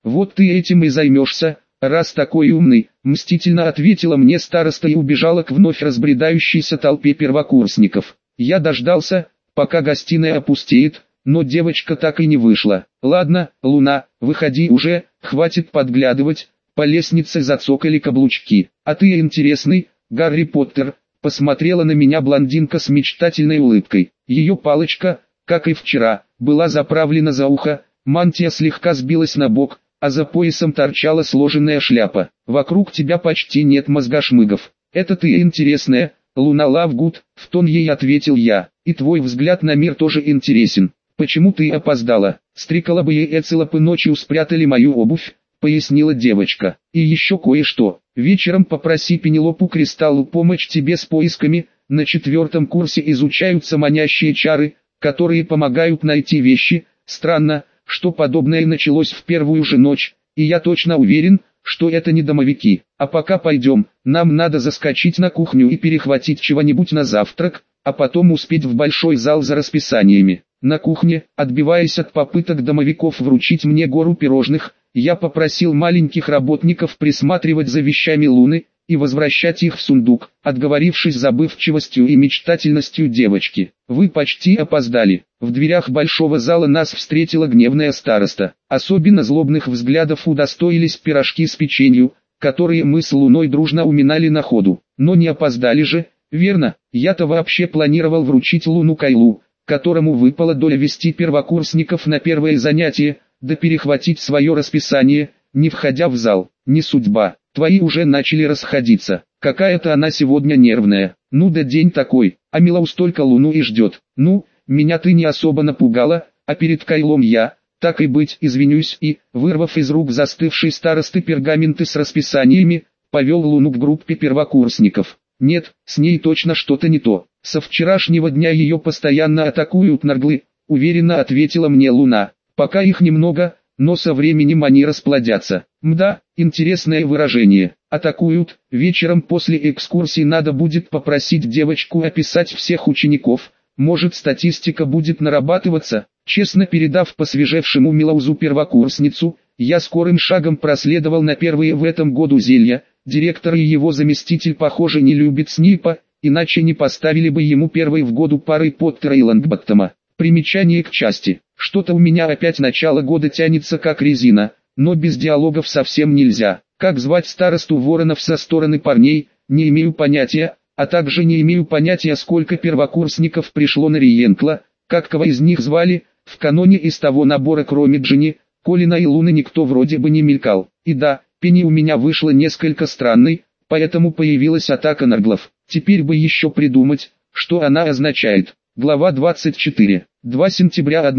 Вот ты этим и займешься, раз такой умный, мстительно ответила мне староста и убежала к вновь разбредающейся толпе первокурсников. Я дождался, пока гостиная опустеет, но девочка так и не вышла. Ладно, Луна, выходи уже, хватит подглядывать. По лестнице зацокали каблучки. А ты интересный, Гарри Поттер, посмотрела на меня блондинка с мечтательной улыбкой. Ее палочка, как и вчера, была заправлена за ухо, мантия слегка сбилась на бок, а за поясом торчала сложенная шляпа. Вокруг тебя почти нет мозгошмыгов. Это ты интересная, Луна Лавгуд, в тон ей ответил я. И твой взгляд на мир тоже интересен. Почему ты опоздала? Стриколобы и Эцелопы ночью спрятали мою обувь, пояснила девочка. И еще кое-что. Вечером попроси Пенелопу Кристаллу помочь тебе с поисками. На 4-м курсе изучаются манящие чары, которые помогают найти вещи. Странно, что подобное началось в первую же ночь, и я точно уверен, что это не домовики. А пока пойдем, нам надо заскочить на кухню и перехватить чего-нибудь на завтрак, а потом успеть в большой зал за расписаниями. На кухне, отбиваясь от попыток домовиков вручить мне гору пирожных, я попросил маленьких работников присматривать за вещами Луны и возвращать их в сундук, отговорившись забывчивостью и мечтательностью девочки. Вы почти опоздали. В дверях большого зала нас встретила гневная староста. Особенно злобных взглядов удостоились пирожки с печенью, которые мы с Луной дружно уминали на ходу. Но не опоздали же, верно? Я-то вообще планировал вручить Луну Кайлу, которому выпала доля вести первокурсников на первое занятие, да перехватить свое расписание, не входя в зал. Не судьба, твои уже начали расходиться. Какая-то она сегодня нервная. Ну да день такой, а Милаус только Луну и ждет. Ну, меня ты не особо напугала, а перед Кайлом я, так и быть, извинюсь и, вырвав из рук застывшей старосты пергаменты с расписаниями, повел Луну к группе первокурсников. Нет, с ней точно что-то не то. Со вчерашнего дня ее постоянно атакуют нарглы, уверенно ответила мне Луна. Пока их немного, но со временем они расплодятся. Мда, интересное выражение. Атакуют. Вечером после экскурсии надо будет попросить девочку описать всех учеников. Может, статистика будет нарабатываться. Честно передав посвежевшему Милаузу первокурсницу, я скорым шагом проследовал на первые в этом году зелья. Директор и его заместитель, похоже, не любят Снипа, иначе не поставили бы ему первой в году парой Поттера и Лонгботтома. Примечание к части. Что-то у меня опять начало года тянется как резина, но без диалогов совсем нельзя. Как звать старосту Воронов со стороны парней, не имею понятия, а также не имею понятия, сколько первокурсников пришло на Риенкла, как кого из них звали, в каноне из того набора кроме Джинни, Колина и Луны никто вроде бы не мелькал. И да, Пенни у меня вышла несколько странной, поэтому появилась атака нарглов. Теперь бы еще придумать, что она означает. Глава 24. 2 сентября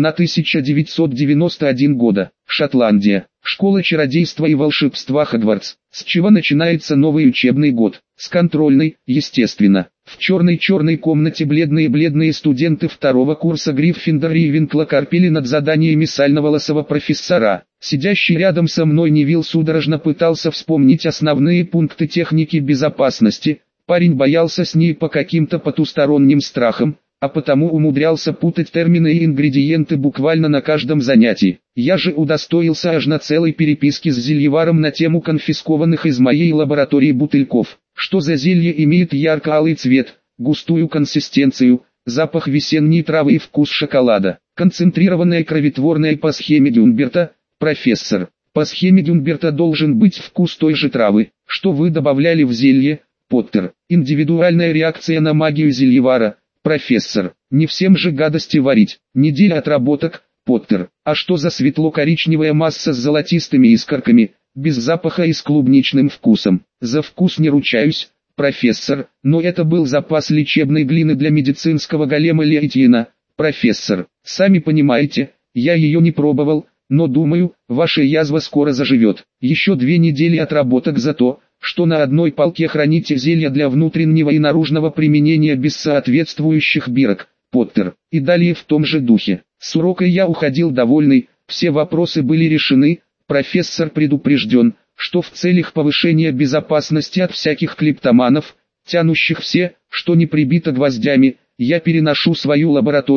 1991 года. Шотландия. Школа чародейства и волшебства Хогвартс. С чего начинается новый учебный год? С контрольной, естественно. В черной комнате бледные студенты второго курса Гриффиндора и Рейвенкла корпели над заданиями сальноволосого профессора. Сидящий рядом со мной Невилл судорожно пытался вспомнить основные пункты техники безопасности. Парень боялся с ней по каким-то потусторонним страхам, а потому умудрялся путать термины и ингредиенты буквально на каждом занятии. Я же удостоился аж на целой переписки с зельеваром на тему конфискованных из моей лаборатории бутыльков. Что за зелье имеет ярко-алый цвет, густую консистенцию, запах весенней травы и вкус шоколада. Концентрированное кровотворное по схеме Гюнберта, профессор. По схеме Гюнберта должен быть вкус той же травы, что вы добавляли в зелье, Поттер. Индивидуальная реакция на магию зельевара. Профессор, не всем же гадости варить. Неделя отработок, Поттер. А что за светло-коричневая масса с золотистыми искорками, без запаха и с клубничным вкусом? За вкус не ручаюсь, профессор, но это был запас лечебной глины для медицинского голема Лейтьена. Профессор, сами понимаете, я ее не пробовал, но думаю, ваша язва скоро заживет. Еще 2 недели отработок за то, что на одной палке храните зелья для внутреннего и наружного применения без соответствующих бирок, Поттер. И далее в том же духе. С урока я уходил довольный, все вопросы были решены, профессор предупрежден, что в целях повышения безопасности от всяких клептоманов, тянущих все, что не прибито гвоздями, я переношу свою лабораторию,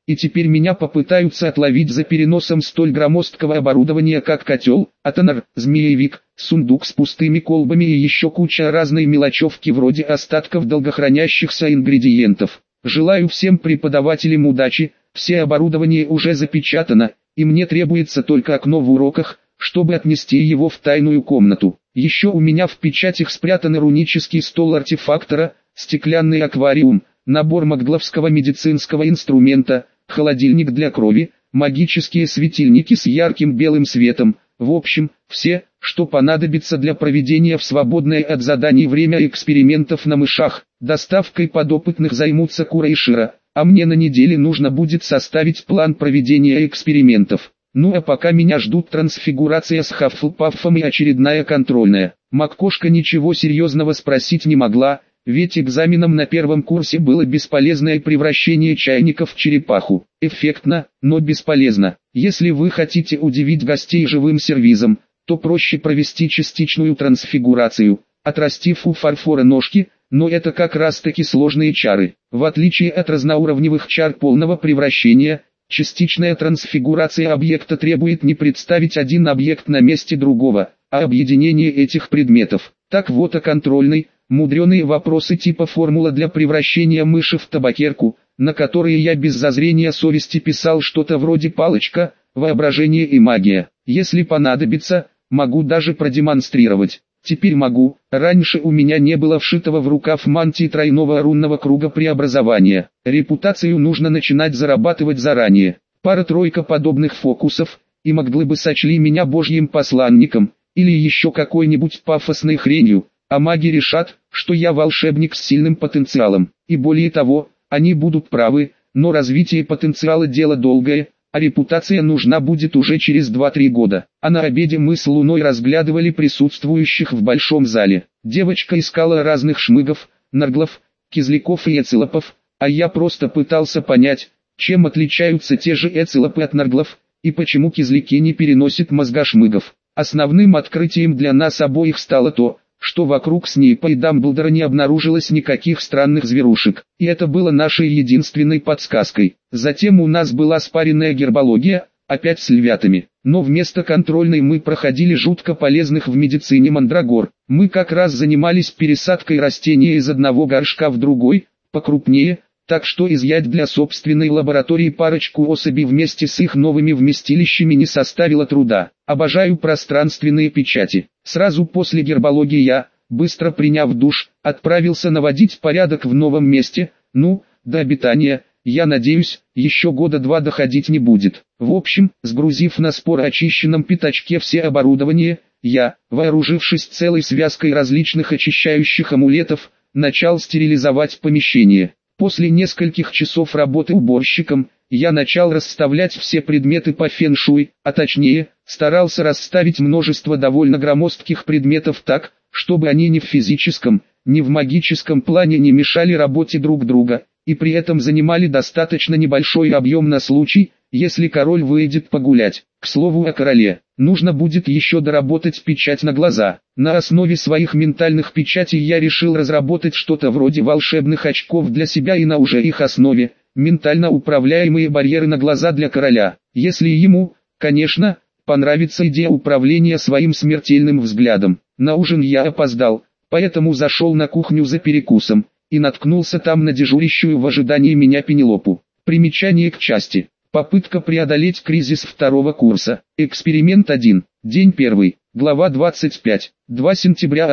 и теперь меня попытаются отловить за переносом столь громоздкого оборудования, как котел, атонар, змеевик, сундук с пустыми колбами и еще куча разной мелочевки вроде остатков долгохранящихся ингредиентов. Желаю всем преподавателям удачи, все оборудование уже запечатано, и мне требуется только окно в уроках, чтобы отнести его в тайную комнату. Еще у меня в печатях спрятаны рунический стол артефактора, стеклянный аквариум, набор магловского медицинского инструмента, холодильник для крови, магические светильники с ярким белым светом, в общем, все, что понадобится для проведения в свободное от заданий время экспериментов на мышах. Доставкой подопытных займутся Кура и Шира, а мне на неделе нужно будет составить план проведения экспериментов. Ну а пока меня ждут трансфигурация с Хаффлпаффом и очередная контрольная. Маккошка ничего серьезного спросить не могла, ведь экзаменом на первом курсе было бесполезное превращение чайника в черепаху. Эффектно, но бесполезно. Если вы хотите удивить гостей живым сервизом, то проще провести частичную трансфигурацию, отрастив у фарфора ножки, но это как раз таки сложные чары. В отличие от разноуровневых чар полного превращения, частичная трансфигурация объекта требует не представить один объект на месте другого, а объединение этих предметов. Так вот о контрольной, мудреные вопросы типа формула для превращения мыши в табакерку, на которые я без зазрения совести писал что-то вроде палочка, воображение и магия. Если понадобится, могу даже продемонстрировать. Теперь могу, раньше у меня не было вшитого в рукав мантии тройного рунного круга преобразования. Репутацию нужно начинать зарабатывать заранее. Пара-тройка подобных фокусов, и Магдлы бы сочли меня божьим посланником, или еще какой-нибудь пафосной хренью, а маги решат, что я волшебник с сильным потенциалом. И более того, они будут правы, но развитие потенциала дело долгое, а репутация нужна будет уже через 2-3 года. А на обеде мы с Луной разглядывали присутствующих в большом зале. Девочка искала разных шмыгов, нарглов, кизляков и эцилопов, а я просто пытался понять, чем отличаются те же эцилопы от нарглов, и почему кизляки не переносят мозга шмыгов. Основным открытием для нас обоих стало то, что вокруг Снейпа и Дамблдора не обнаружилось никаких странных зверушек, и это было нашей единственной подсказкой. Затем у нас была спаренная гербология, опять с львятами, но вместо контрольной мы проходили жутко полезных в медицине мандрагор. Мы как раз занимались пересадкой растения из одного горшка в другой, покрупнее, так что изъять для собственной лаборатории парочку особей вместе с их новыми вместилищами не составило труда. Обожаю пространственные печати. Сразу после гербологии я, быстро приняв душ, отправился наводить порядок в новом месте. Ну, до обитания, я надеюсь, еще года 2 доходить не будет. В общем, сгрузив на спор очищенном пятачке все оборудование, я, вооружившись целой связкой различных очищающих амулетов, начал стерилизовать помещение. После нескольких часов работы уборщиком, я начал расставлять все предметы по фэн-шуй, а точнее, старался расставить множество довольно громоздких предметов так, чтобы они ни в физическом, ни в магическом плане не мешали работе друг друга, и при этом занимали достаточно небольшой объем на случай, если король выйдет погулять. К слову о короле, нужно будет еще доработать печать на глаза. На основе своих ментальных печатей я решил разработать что-то вроде волшебных очков для себя и на уже их основе, ментально управляемые барьеры на глаза для короля. Если ему, конечно, понравится идея управления своим смертельным взглядом. На ужин я опоздал, поэтому зашел на кухню за перекусом, и наткнулся там на дежурящую в ожидании меня Пенелопу. Примечание к части. Попытка преодолеть кризис второго курса. Эксперимент 1. День 1. Глава 25. 2 сентября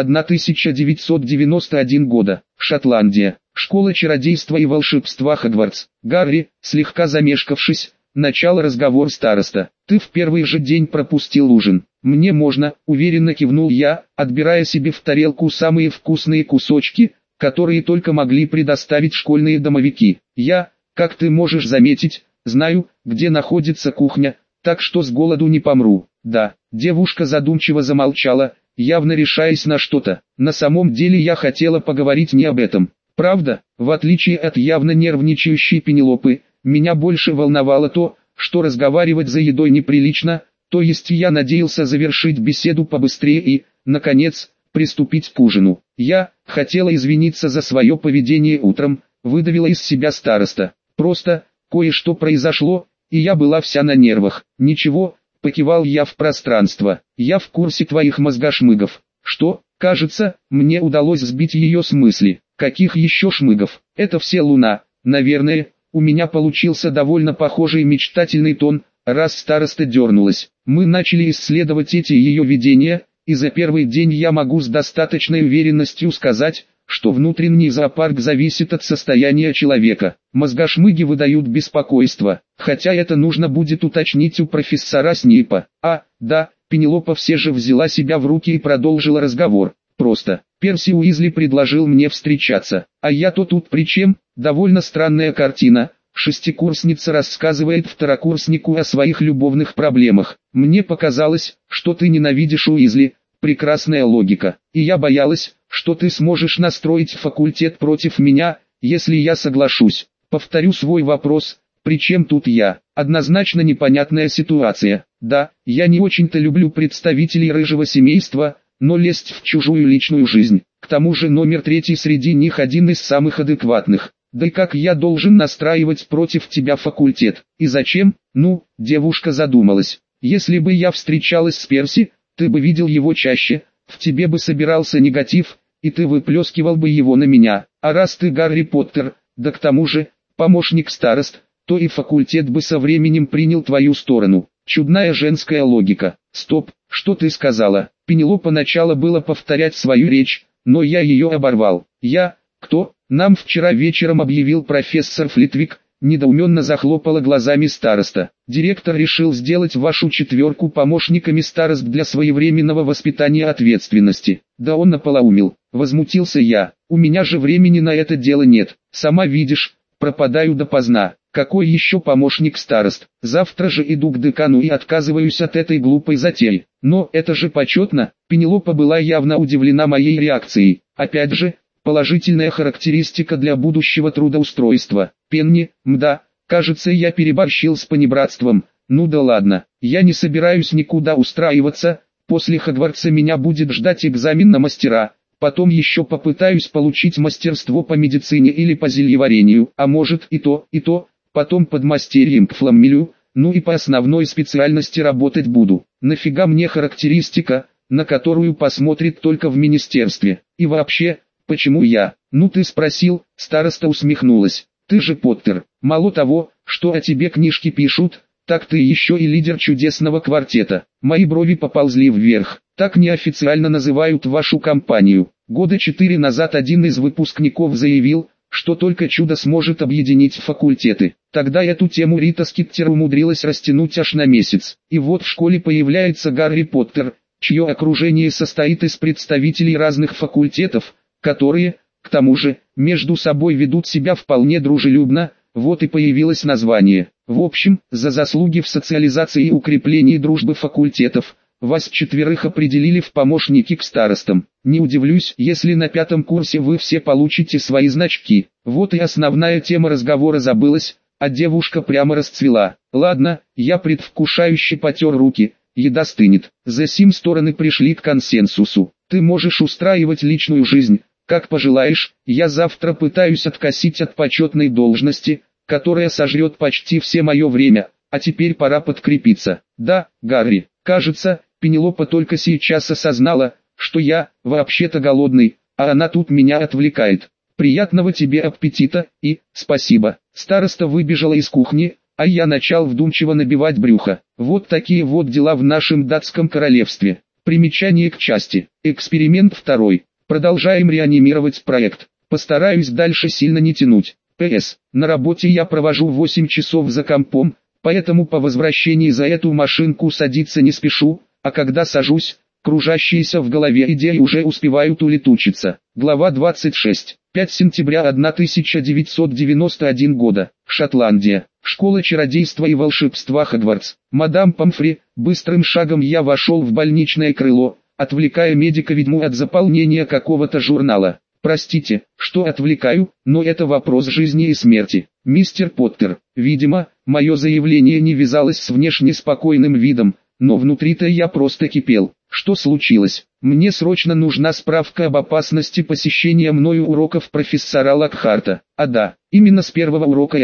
1991 года. Шотландия. Школа чародейства и волшебства Хогвартс. Гарри, слегка замешкавшись, начал разговор староста. «Ты в первый же день пропустил ужин». «Мне можно», уверенно кивнул я, отбирая себе в тарелку самые вкусные кусочки, которые только могли предоставить школьные домовики. «Я, как ты можешь заметить, знаю, где находится кухня, так что с голоду не помру». «Да», девушка задумчиво замолчала, явно решаясь на что-то. На самом деле я хотела поговорить не об этом. Правда, в отличие от явно нервничающей Пенелопы, меня больше волновало то, что разговаривать за едой неприлично, то есть я надеялся завершить беседу побыстрее и, наконец, приступить к ужину. «Я хотела извиниться за свое поведение утром», выдавила из себя староста. «Просто, кое-что произошло, и я была вся на нервах. Ничего, покивал я в пространство. Я в курсе твоих мозгошмыгов. Что, кажется, мне удалось сбить ее с мысли. Каких еще шмыгов? Это все Луна, наверное. У меня получился довольно похожий мечтательный тон, раз староста дернулась. Мы начали исследовать эти ее видения, и за первый день я могу с достаточной уверенностью сказать, что внутренний зоопарк зависит от состояния человека. Мозгошмыги выдают беспокойство, хотя это нужно будет уточнить у профессора Снейпа. Да, Пенелопа все же взяла себя в руки и продолжила разговор. Просто, Перси Уизли предложил мне встречаться, а я-то тут при чем? Довольно странная картина. Шестикурсница рассказывает второкурснику о своих любовных проблемах. Мне показалось, что ты ненавидишь Уизли. Прекрасная логика. И я боялась, что ты сможешь настроить факультет против меня, если я соглашусь. Повторю свой вопрос, при чем тут я? Однозначно непонятная ситуация. Да, я не очень-то люблю представителей рыжего семейства, но лезть в чужую личную жизнь. К тому же номер 3 среди них один из самых адекватных. Да и как я должен настраивать против тебя факультет? И зачем? Девушка задумалась. Если бы я встречалась с Перси, ты бы видел его чаще, в тебе бы собирался негатив, и ты выплескивал бы его на меня. А раз ты Гарри Поттер, да к тому же, помощник старост, то и факультет бы со временем принял твою сторону. Чудная женская логика. Стоп, что ты сказала? Пенелопа начала было повторять свою речь, но я ее оборвал. Кто? Нам вчера вечером объявил профессор Флитвик. Недоуменно захлопала глазами староста. Директор решил сделать вашу 4 помощниками старост для своевременного воспитания ответственности. Да он наполоумил. Возмутился я. У меня же времени на это дело нет. Сама видишь, пропадаю допоздна. Какой еще помощник старост? Завтра же иду к декану и отказываюсь от этой глупой затеи. Но это же почетно. Пенелопа была явно удивлена моей реакцией. Опять же, положительная характеристика для будущего трудоустройства. Пенни, кажется, я переборщил с понебратством. Ну да ладно, я не собираюсь никуда устраиваться. После Хогвартса меня будет ждать экзамен на мастера. Потом еще попытаюсь получить мастерство по медицине или по зельеварению. А может и то. Потом подмастерьем к фламмелю. И по основной специальности работать буду. Нафига мне характеристика, на которую посмотрит только в министерстве? И вообще, почему я? Ты спросил, староста усмехнулась. Ты же Поттер. Мало того, что о тебе книжки пишут, так ты еще и лидер чудесного квартета. Мои брови поползли вверх. Так неофициально называют вашу компанию. Года 4 назад один из выпускников заявил, что только чудо сможет объединить факультеты. Тогда эту тему Рита Скиттер умудрилась растянуть аж на месяц. И вот в школе появляется Гарри Поттер, чье окружение состоит из представителей разных факультетов, которые, к тому же, между собой ведут себя вполне дружелюбно. Вот и появилось название. В общем, за заслуги в социализации и укреплении дружбы факультетов, вас 4 определили в помощники к старостам. Не удивлюсь, если на 5 курсе вы все получите свои значки. Вот и основная тема разговора забылась, а девушка прямо расцвела. Ладно, я предвкушающе потер руки, еда стынет. За сим стороны пришли к консенсусу. Ты можешь устраивать личную жизнь, как пожелаешь. Я завтра пытаюсь откосить от почетной должности, которая сожрет почти все мое время, а теперь пора подкрепиться. Да, Гарри, кажется, Пенелопа только сейчас осознала, что я, вообще-то голодный, а она тут меня отвлекает. Приятного тебе аппетита, и, спасибо. Староста выбежала из кухни, а я начал вдумчиво набивать брюхо. Вот такие вот дела в нашем датском королевстве. Примечание к части. Эксперимент 2. Продолжаем реанимировать проект. Постараюсь дальше сильно не тянуть. П.С. На работе я провожу 8 часов за компом, поэтому по возвращении за эту машинку садиться не спешу, а когда сажусь, кружащиеся в голове идеи уже успевают улетучиться. Глава 26. 5 сентября 1991 года. Шотландия. Школа чародейства и волшебства Хогвартс. Мадам Помфри. Быстрым шагом я вошел в больничное крыло, отвлекая медика-ведьму от заполнения какого-то журнала. Простите, что отвлекаю, но это вопрос жизни и смерти. Мистер Поттер. Видимо, мое заявление не вязалось с внешне спокойным видом, но внутри-то я просто кипел. Что случилось? Мне срочно нужна справка об опасности посещения мною уроков профессора Локхарта. А да, именно с первого урока этого.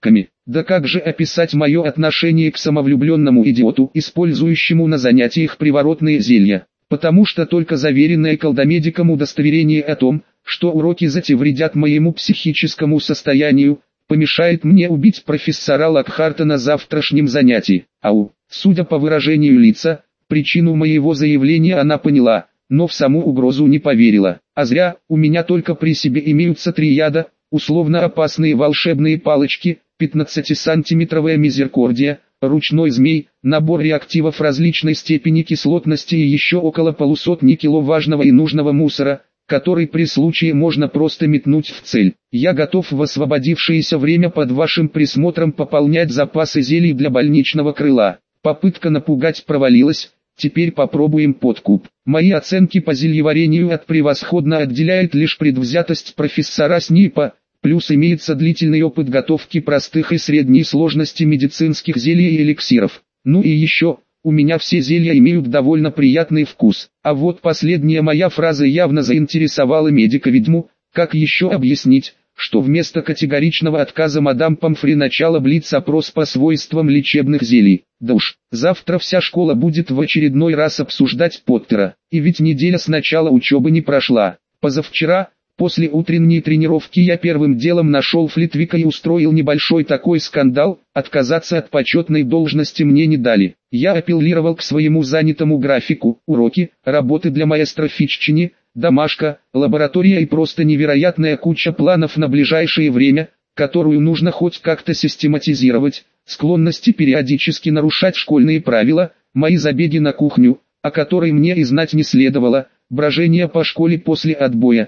Ками. Да как же описать мое отношение к самовлюбленному идиоту, использующему на занятиях приворотные зелья? Потому что только заверенное колдомедиком удостоверение о том, что уроки эти вредят моему психическому состоянию, помешает мне убить профессора Локхарта на завтрашнем занятии. Ау, судя по выражению лица, причину моего заявления она поняла, но в саму угрозу не поверила. А зря, у меня только при себе имеются 3 яда, условно опасные волшебные палочки, 15-сантиметровая мизеркордия, ручной змей, набор реактивов различной степени кислотности и еще около полусотни кило важного и нужного мусора, который при случае можно просто метнуть в цель. Я готов в освободившееся время под вашим присмотром пополнять запасы зелий для больничного крыла. Попытка напугать провалилась, теперь попробуем подкуп. Мои оценки по зельеварению от превосходно отделяет лишь предвзятость профессора Снипа, плюс имеется длительный опыт готовки простых и средней сложности медицинских зелий и эликсиров. Ну и еще, у меня все зелья имеют довольно приятный вкус. А вот последняя моя фраза явно заинтересовала медика-ведьму. Как еще объяснить, что вместо категоричного отказа мадам Помфри начала блиц-опрос по свойствам лечебных зелий? Да уж, завтра вся школа будет в очередной раз обсуждать Поттера. И ведь неделя с начала учебы не прошла. Позавчера, после утренней тренировки, я первым делом нашел Флитвика и устроил небольшой такой скандал. Отказаться от почетной должности мне не дали. Я апеллировал к своему занятому графику: уроки, работы для маэстро Фиччини, домашка, лаборатория и просто невероятная куча планов на ближайшее время, которую нужно хоть как-то систематизировать, склонности периодически нарушать школьные правила, мои забеги на кухню, о которой мне и знать не следовало, брожение по школе после отбоя,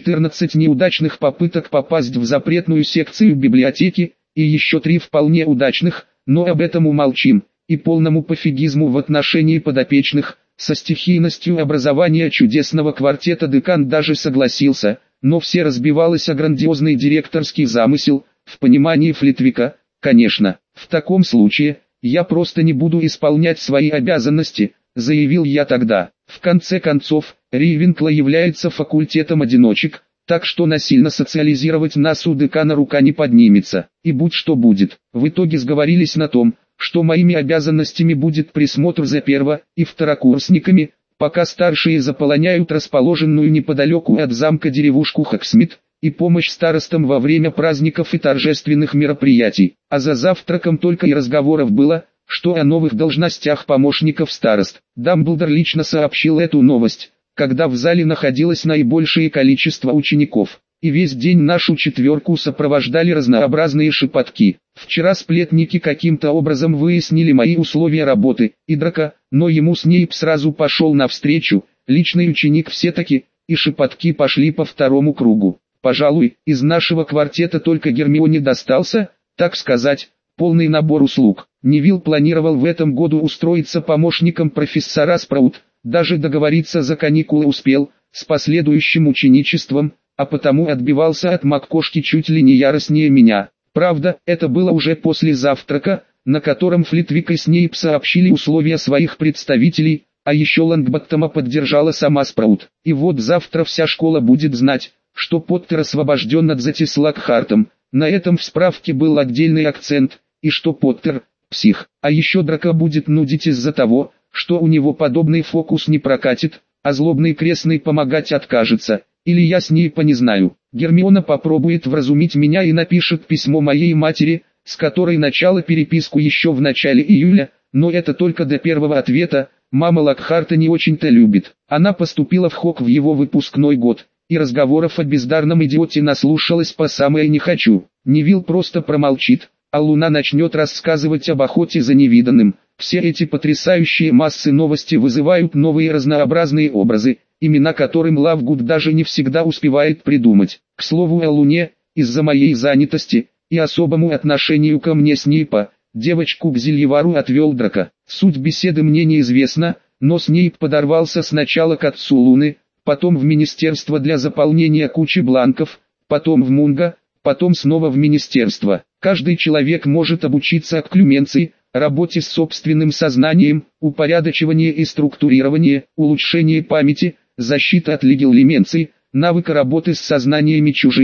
14 неудачных попыток попасть в запретную секцию библиотеки, и еще 3 вполне удачных, но об этом умолчим, и полному пофигизму в отношении подопечных. Со стихийностью образования чудесного квартета декан даже согласился, но все разбивалось о грандиозный директорский замысел, в понимании Флитвика, конечно. В таком случае, я просто не буду исполнять свои обязанности, заявил я тогда. В конце концов, Рейвенкло является факультетом одиночек, так что насильно социализировать нас у декана рука не поднимется. И будь что будет, в итоге сговорились на том, что моими обязанностями будет присмотр за перво- и второкурсниками, пока старшие заполоняют расположенную неподалеку от замка деревушку Хоксмит, и помощь старостам во время праздников и торжественных мероприятий. А за завтраком только и разговоров было, что о новых должностях помощников старост. Дамблдор лично сообщил эту новость, когда в зале находилось наибольшее количество учеников. И весь день нашу четверку сопровождали разнообразные шепотки. Вчера сплетники каким-то образом выяснили мои условия работы, и Драко, но ему Снейп сразу пошел навстречу, личный ученик все-таки, и шепотки пошли по второму кругу. Пожалуй, из нашего квартета только Гермионе достался, так сказать, полный набор услуг. Невилл планировал в этом году устроиться помощником профессора Спраут, даже договориться за каникулы успел, с последующим ученичеством, а потому отбивался от МакКошки чуть ли не яростнее меня. Правда, это было уже после завтрака, на котором Флитвик и Снейп сообщили условия своих представителей, а еще Лонгботтома поддержала сама Спраут. И вот завтра вся школа будет знать, что Поттер освобожден от зати с Локхартом. На этом в справке был отдельный акцент, и что Поттер – псих. А еще Драко будет нудить из-за того, что у него подобный фокус не прокатит, а злобный крестный помогать откажется. Или я Снейпа не знаю. Гермиона попробует вразумить меня и напишет письмо моей матери, с которой начала переписку еще в начале июля, но это только до первого ответа. Мама Локхарта не очень-то любит. Она поступила в Хог в его выпускной год, и разговоров о бездарном идиоте наслушалась по самое не хочу. Невилл просто промолчит, а Луна начнет рассказывать об охоте за невиданным. Все эти потрясающие массы новости вызывают новые разнообразные образы, имена которым Лавгуд даже не всегда успевает придумать. К слову о Луне, из-за моей занятости и особому отношению ко мне Снейпа, девочку к зельевару отвел Драко. Суть беседы мне неизвестна, но Снейп подорвался сначала к отцу Луны, потом в министерство для заполнения кучи бланков, потом в Мунго, потом снова в министерство. Каждый человек может обучиться акклюменции, работе с собственным сознанием, упорядочивание и структурирование, улучшение памяти, защита от легилименции, навыка работы с сознаниями чужими,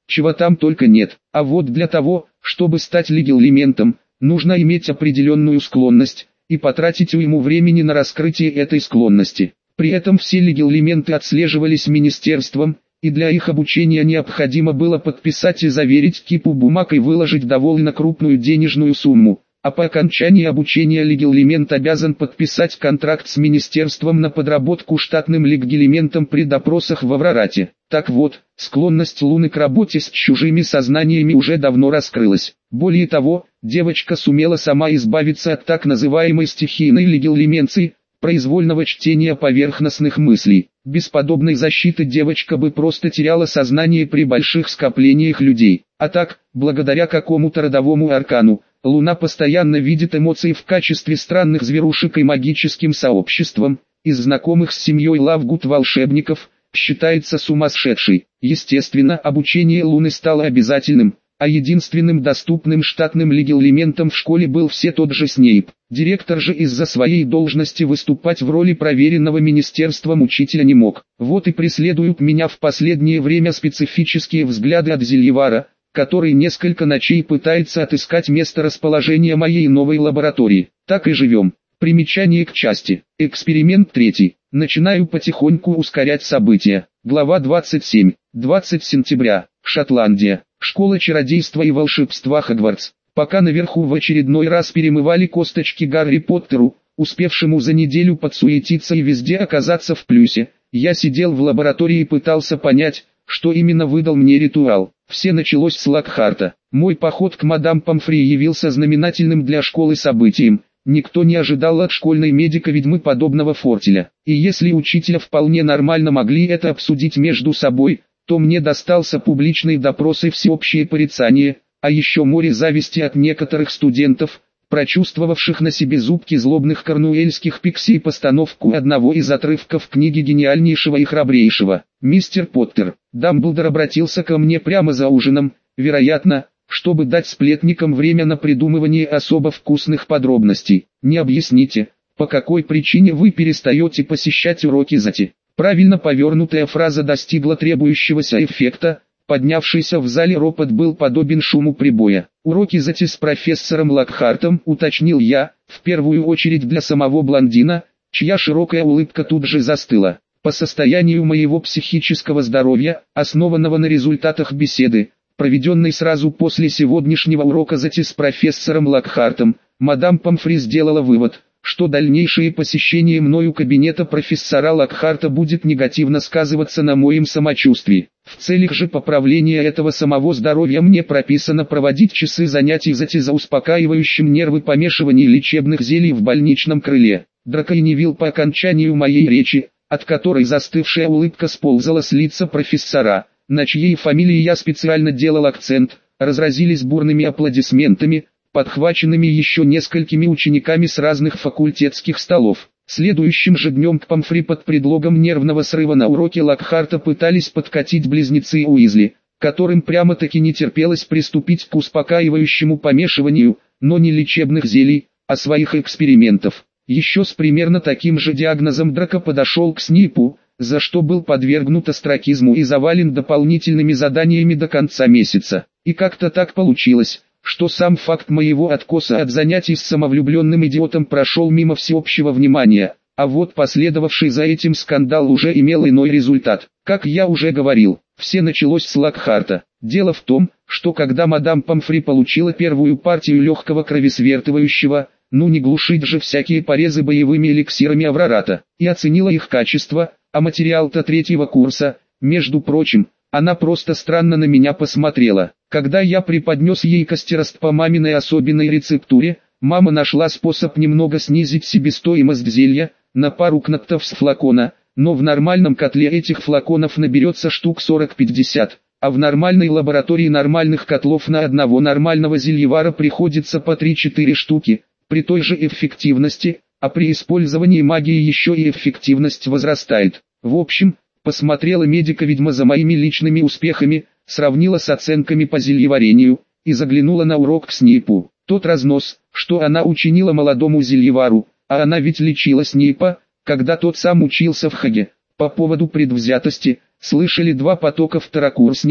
чего там только нет. А вот для того, чтобы стать легил-элементом, нужно иметь определенную склонность, и потратить уйму времени на раскрытие этой склонности. При этом все легил-элементы отслеживались министерством, и для их обучения необходимо было подписать и заверить кипу бумаг и выложить довольно крупную денежную сумму. А по окончании обучения легил-элемент обязан подписать контракт с министерством на подработку штатным легил-элементом при допросах в Аврорате. Так вот, склонность Луны к работе с чужими сознаниями уже давно раскрылась. Более того, девочка сумела сама избавиться от так называемой стихийной легил-элеменции, произвольного чтения поверхностных мыслей. Без подобной защиты девочка бы просто теряла сознание при больших скоплениях людей. А так, благодаря какому-то родовому аркану, Луна постоянно видит эмоции в качестве странных зверушек и магическим сообществом. Из знакомых с семьей Лавгуд волшебников считается сумасшедшей. Естественно, обучение Луны стало обязательным, а единственным доступным штатным легил-элементом в школе был все тот же Снейп. Директор же из-за своей должности выступать в роли проверенного министерством учителя не мог. Вот и преследуют меня в последнее время специфические взгляды от Зельевара, который несколько ночей пытается отыскать место расположения моей новой лаборатории. Так и живем. Примечание к части. Эксперимент 3. Начинаю потихоньку ускорять события. Глава 27. 20 сентября. Шотландия. Школа чародейства и волшебства Хогвартс. Пока наверху в очередной раз перемывали косточки Гарри Поттеру, успевшему за неделю подсуетиться и везде оказаться в плюсе, я сидел в лаборатории и пытался понять, что именно выдал мне ритуал. Все началось с Локхарта. Мой поход к мадам Помфри явился знаменательным для школы событием. Никто не ожидал от школьной медика-ведьмы подобного фортеля. И если учителя вполне нормально могли это обсудить между собой, то мне достался публичный допрос и всеобщее порицание, а еще море зависти от некоторых студентов, прочувствовавших на себе зубки злобных корнуэльских пикси и постановку одного из отрывков книги гениальнейшего и храбрейшего. «Мистер Поттер, Дамблдор обратился ко мне прямо за ужином, вероятно, чтобы дать сплетникам время на придумывание особо вкусных подробностей. Не объясните, по какой причине вы перестаете посещать уроки ЗАТИ?» Правильно повернутая фраза достигла требующегося эффекта. Поднявшийся в зале ропот был подобен шуму прибоя. «Уроки ЗАТИ с профессором Локхартом», уточнил я, в первую очередь для самого блондина, чья широкая улыбка тут же застыла. По состоянию моего психического здоровья, основанного на результатах беседы, проведенной сразу после сегодняшнего урока ЗАТИ с профессором Локхартом, мадам Помфри сделала вывод, что дальнейшее посещение мною кабинета профессора Локхарта будет негативно сказываться на моем самочувствии. В целях же поправления этого самого здоровья мне прописано проводить часы занятий ЗАТИ за успокаивающим нервы помешиванием лечебных зелий в больничном крыле. Драко и Невилл по окончанию моей речи, от которой застывшая улыбка сползала с лица профессора, на чьей фамилии я специально делал акцент, разразились бурными аплодисментами, подхваченными еще несколькими учениками с разных факультетских столов. Следующим же днем к Помфри под предлогом нервного срыва на уроке Локхарта пытались подкатить близнецы Уизли, которым прямо-таки не терпелось приступить к успокаивающему помешиванию, но не лечебных зелий, а своих экспериментов. Еще с примерно таким же диагнозом Драко подошел к Снейпу, за что был подвергнут остракизму и завален дополнительными заданиями до конца месяца. И как-то так получилось, что сам факт моего откоса от занятий с самовлюбленным идиотом прошел мимо всеобщего внимания, а вот последовавший за этим скандал уже имел иной результат. Как я уже говорил, все началось с Локхарта. Дело в том, что когда мадам Помфри получила первую партию легкого кровесвертывающего, ну не глушить же всякие порезы боевыми эликсирами Аврората, и оценила их качество, а материал-то 3-го курса, между прочим, она просто странно на меня посмотрела. Когда я преподнес ей костерост по маминой особенной рецептуре, мама нашла способ немного снизить себестоимость зелья, на пару кнактов с флакона, но в нормальном котле этих флаконов наберется штук 40-50, а в нормальной лаборатории нормальных котлов на одного нормального зельевара приходится по 3-4 штуки, при той же эффективности, а при использовании магии еще и эффективность возрастает. В общем, посмотрела медика-ведьма за моими личными успехами, сравнила с оценками по зельеварению, и заглянула на урок к Снейпу. Тот разнос, что она учинила молодому зельевару, а она ведь лечила Снейпа, когда тот сам учился в Хаге. По поводу предвзятости, слышали 2 потока второкурсников,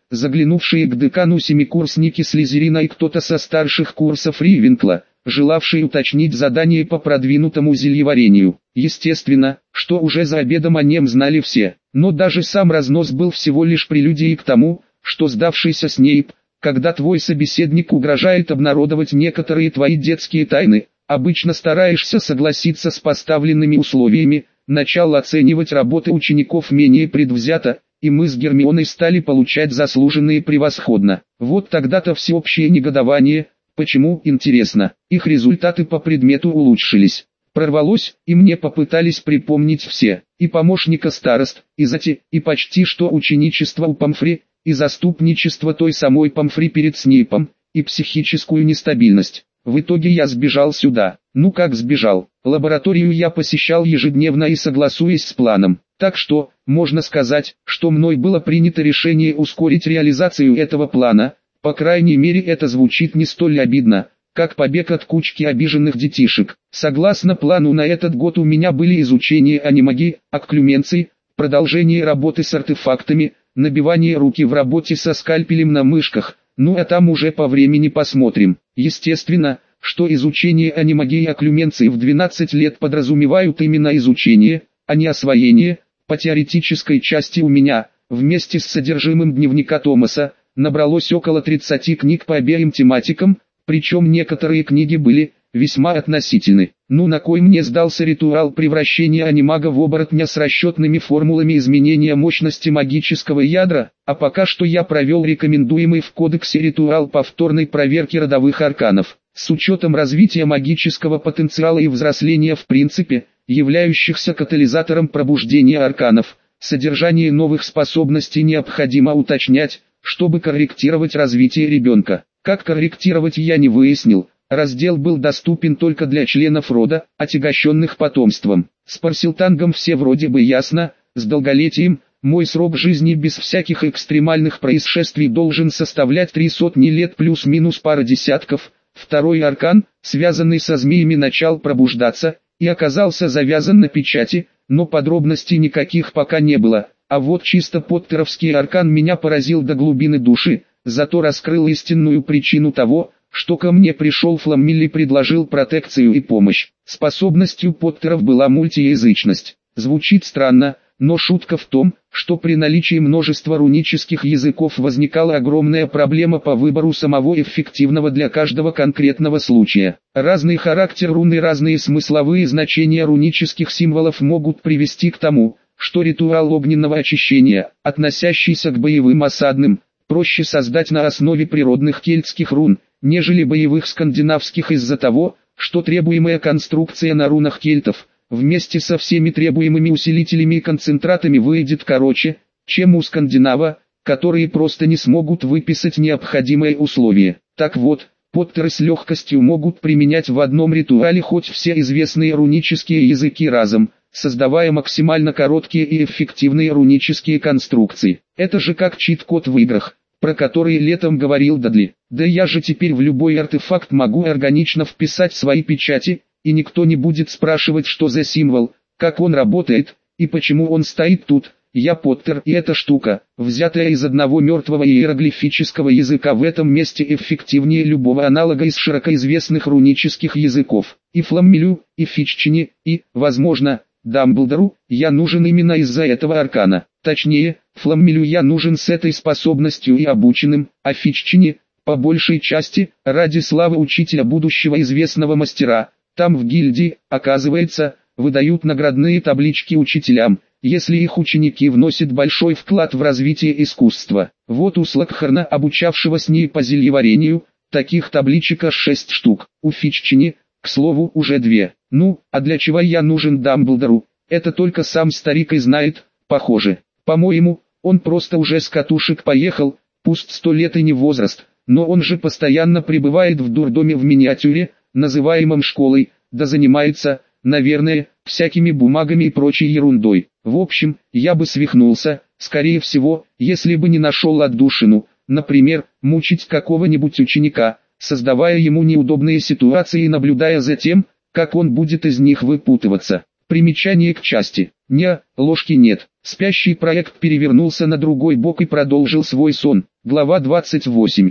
заглянувшие к декану семикурсники Слизерина и кто-то со старших курсов Ривенкла, желавшие уточнить задание по продвинутому зельеварению. Естественно, что уже за обедом о нем знали все, но даже сам разнос был всего лишь прелюдией к тому, что сдавшийся Снейп, когда твой собеседник угрожает обнародовать некоторые твои детские тайны, обычно стараешься согласиться с поставленными условиями, начал оценивать работы учеников менее предвзято, и мы с Гермионой стали получать заслуженные превосходно. Вот тогда-то всеобщее негодование, почему, интересно, их результаты по предмету улучшились. Прорвалось, и мне попытались припомнить все, и помощника старост, и зати, и почти что ученичество у Помфри, и заступничество той самой Помфри перед Снейпом, и психическую нестабильность. В итоге я сбежал сюда. Ну как сбежал? Лабораторию я посещал ежедневно и согласуясь с планом. Так что, можно сказать, что мной было принято решение ускорить реализацию этого плана. По крайней мере это звучит не столь обидно, как побег от кучки обиженных детишек. Согласно плану на этот год у меня были изучение анимагии, окклюменций, продолжение работы с артефактами, набивание руки в работе со скальпелем на мышках, ну а там уже по времени посмотрим. Естественно, что изучение анимагии и окклюменций в 12 лет подразумевают именно изучение, а не освоение. По теоретической части у меня, вместе с содержимым дневника Томаса, набралось около 30 книг по обеим тематикам, причем некоторые книги были весьма относительны. Ну на кой мне сдался ритуал превращения анимага в оборотня с расчетными формулами изменения мощности магического ядра, а пока что я провел рекомендуемый в кодексе ритуал повторной проверки родовых арканов. С учетом развития магического потенциала и взросления в принципе, являющихся катализатором пробуждения арканов, содержание новых способностей необходимо уточнять, чтобы корректировать развитие ребенка. Как корректировать я не выяснил. Раздел был доступен только для членов рода, отягощенных потомством. С Парселтангом все вроде бы ясно, с долголетием, мой срок жизни без всяких экстремальных происшествий должен составлять 300 лет плюс-минус пара десятков. Второй аркан, связанный со змеями, начал пробуждаться, и оказался завязан на печати, но подробностей никаких пока не было. А вот чисто поттеровский аркан меня поразил до глубины души, зато раскрыл истинную причину того, что ко мне пришел Фламмиль и предложил протекцию и помощь. Способностью Поттеров была мультиязычность. Звучит странно, но шутка в том, что при наличии множества рунических языков возникала огромная проблема по выбору самого эффективного для каждого конкретного случая. Разный характер рун и разные смысловые значения рунических символов могут привести к тому, что ритуал огненного очищения, относящийся к боевым осадным, проще создать на основе природных кельтских рун, нежели боевых скандинавских из-за того, что требуемая конструкция на рунах кельтов, вместе со всеми требуемыми усилителями и концентратами выйдет короче, чем у скандинава, которые просто не смогут выписать необходимые условия. Так вот, Поттеры с легкостью могут применять в одном ритуале хоть все известные рунические языки разом, создавая максимально короткие и эффективные рунические конструкции. Это же как чит-код в играх, про которые летом говорил Дадли. Да я же теперь в любой артефакт могу органично вписать свои печати, и никто не будет спрашивать, что за символ, как он работает, и почему он стоит тут. Я Поттер, и эта штука, взятая из одного мертвого иероглифического языка, в этом месте эффективнее любого аналога из широко известных рунических языков. И Фламмелю, и Фитчине, и, возможно, Дамблдору я нужен именно из-за этого аркана. Точнее, Фламмелю я нужен с этой способностью и обученным, а Фитчине, по большей части, ради славы учителя будущего известного мастера. Там в гильдии, оказывается, выдают наградные таблички учителям, если их ученики вносят большой вклад в развитие искусства. Вот у Слокхарна, обучавшего Снейпа зельеварению, таких табличек аж 6 штук. У Фитчине, к слову, уже 2. Ну, а для чего я нужен Дамблдору, это только сам старик и знает, похоже. По-моему, он просто уже с катушек поехал, пусть 100 лет и не возраст, но он же постоянно пребывает в дурдоме в миниатюре, называемом школой, да занимается, наверное, всякими бумагами и прочей ерундой. В общем, я бы свихнулся, скорее всего, если бы не нашел отдушину, например, мучить какого-нибудь ученика, создавая ему неудобные ситуации и наблюдая за тем, как он будет из них выпутываться. Примечание к части. Ложки нет. Спящий проект перевернулся на другой бок и продолжил свой сон. Глава 28.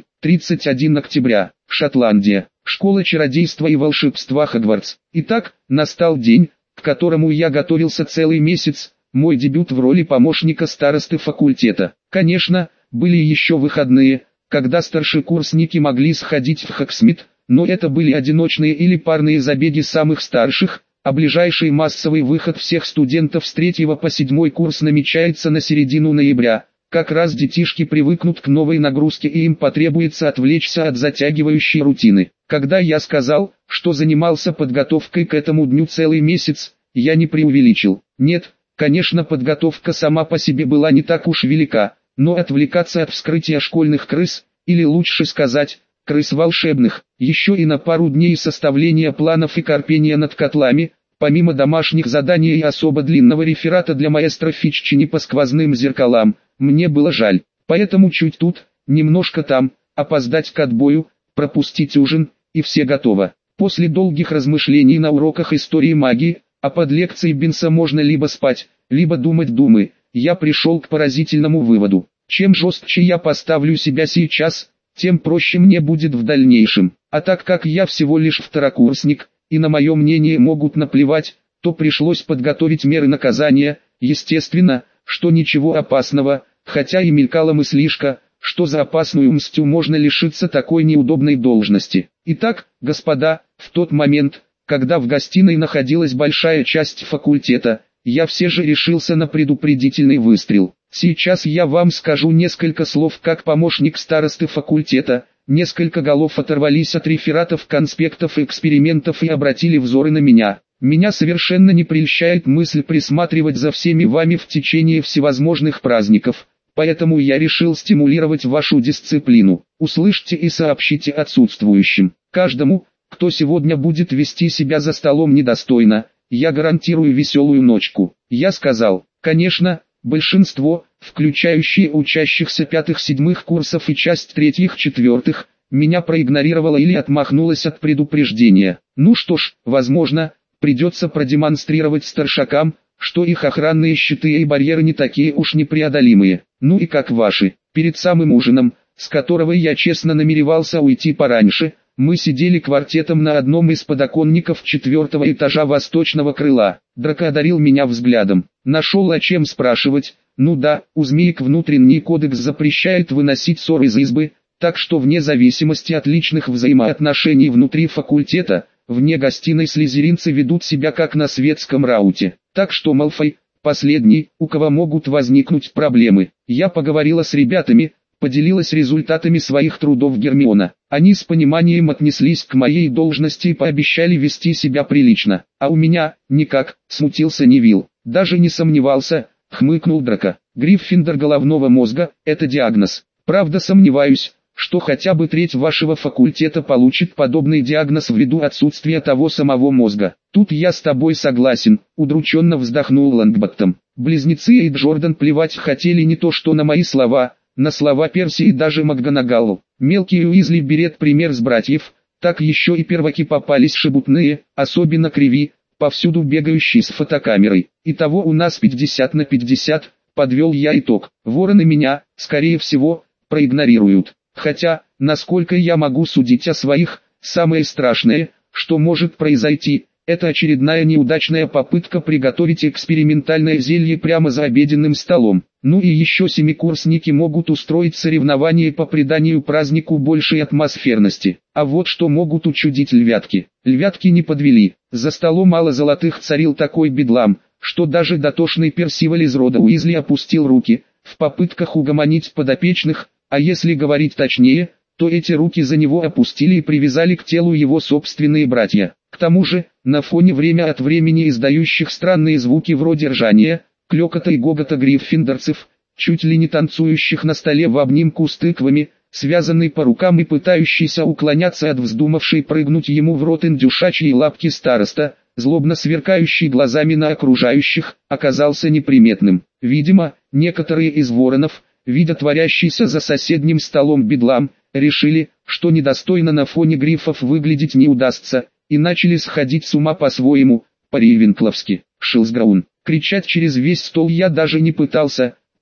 31 октября. Шотландия. Школа чародейства и волшебства Хогвартс. Итак, настал день, к которому я готовился целый месяц, мой дебют в роли помощника старосты факультета. Конечно, были еще выходные, когда старшекурсники могли сходить в Хогсмит, но это были одиночные или парные забеги самых старших, а ближайший массовый выход всех студентов с 3 по 7 курс намечается на середину ноября. Как раз детишки привыкнут к новой нагрузке и им потребуется отвлечься от затягивающей рутины. Когда я сказал, что занимался подготовкой к этому дню целый месяц, я не преувеличил. Нет, конечно, подготовка сама по себе была не так уж велика, но отвлекаться от вскрытия школьных крыс, или лучше сказать, крыс волшебных, еще и на пару дней составления планов и корпения над котлами, помимо домашних заданий и особо длинного реферата для маэстро Фитчини по сквозным зеркалам, мне было жаль. Поэтому чуть тут, немножко там, опоздать к отбою, пропустить ужин, и все готово. После долгих размышлений на уроках истории магии, а под лекцией Бинса можно либо спать, либо думать думы, я пришел к поразительному выводу. Чем жестче я поставлю себя сейчас, тем проще мне будет в дальнейшем. А так как я всего лишь второкурсник, и на мое мнение могут наплевать, то пришлось подготовить меры наказания, естественно, что ничего опасного, хотя и мелькала мыслишка, что за опасную мстью можно лишиться такой неудобной должности. Итак, господа, в тот момент, когда в гостиной находилась большая часть факультета, я все же решился на предупредительный выстрел. Сейчас я вам скажу несколько слов как помощник старосты факультета. Несколько голов оторвались от рефератов, конспектов и экспериментов и обратили взоры на меня. Меня совершенно не прельщает мысль присматривать за всеми вами в течение всевозможных праздников, поэтому я решил стимулировать вашу дисциплину. Услышьте и сообщите отсутствующим. Каждому, кто сегодня будет вести себя за столом недостойно, я гарантирую веселую ночку. Я сказал, конечно, большинство, включающие учащихся 5-7 курсов и часть 3-4, меня проигнорировало или отмахнулось от предупреждения. Ну что ж, возможно, придется продемонстрировать старшакам, что их охранные щиты и барьеры не такие уж непреодолимые. Ну и как ваши. Перед самым ужином, с которого я честно намеревался уйти пораньше, мы сидели квартетом на одном из подоконников 4-го этажа восточного крыла. Драко одарил меня взглядом. Нашел о чем спрашивать. Ну да, у змеек внутренний кодекс запрещает выносить ссор из избы, так что вне зависимости от личных взаимоотношений внутри факультета, вне гостиной слизеринцы ведут себя как на светском рауте. Так что Малфой, последний, у кого могут возникнуть проблемы. Я поговорила с ребятами, поделилась результатами своих трудов Гермиона. Они с пониманием отнеслись к моей должности и пообещали вести себя прилично. А у меня, никак, смутился Невилл. Даже не сомневался, хмыкнул Драко. Гриффиндор головного мозга, это диагноз. Правда сомневаюсь, что хотя бы треть вашего факультета получит подобный диагноз ввиду отсутствия того самого мозга. Тут я с тобой согласен, удрученно вздохнул Лонгботтом. Близнецы и Джордан плевать хотели не то что на мои слова, на слова Перси и даже МакГонагалл. Мелкий Уизли берет пример с братьев, так еще и перваки попались шебутные, особенно Криви, повсюду бегающий с фотокамерой. Итого у нас 50 на 50, подвел я итог. Вороны меня, скорее всего, проигнорируют. Хотя, насколько я могу судить о своих, самое страшное, что может произойти, это очередная неудачная попытка приготовить экспериментальное зелье прямо за обеденным столом. Ну и еще семикурсники могут устроить соревнование по приданию празднику большей атмосферности. А вот что могут учудить львятки. Львятки не подвели. За столом мало золотых царил такой бедлам, что даже дотошный Персиваль из рода Уизли опустил руки, в попытках угомонить подопечных, а если говорить точнее, то эти руки за него опустили и привязали к телу его собственные братья. К тому же, на фоне время от времени издающих странные звуки вроде ржания, клёкота и гогота гриффиндорцев, чуть ли не танцующих на столе в обнимку с тыквами, связанный по рукам и пытающийся уклоняться от вздумавшей прыгнуть ему в рот индюшачьей лапки староста, злобно сверкающий глазами на окружающих, оказался неприметным. Видимо, некоторые из воронов, видя творящийся за соседним столом бедлам, решили, что недостойно на фоне грифов выглядеть не удастся, и начали сходить с ума по-своему, по-рейвенкловски. Шилсграун. Кричать через весь стол я даже не пытался,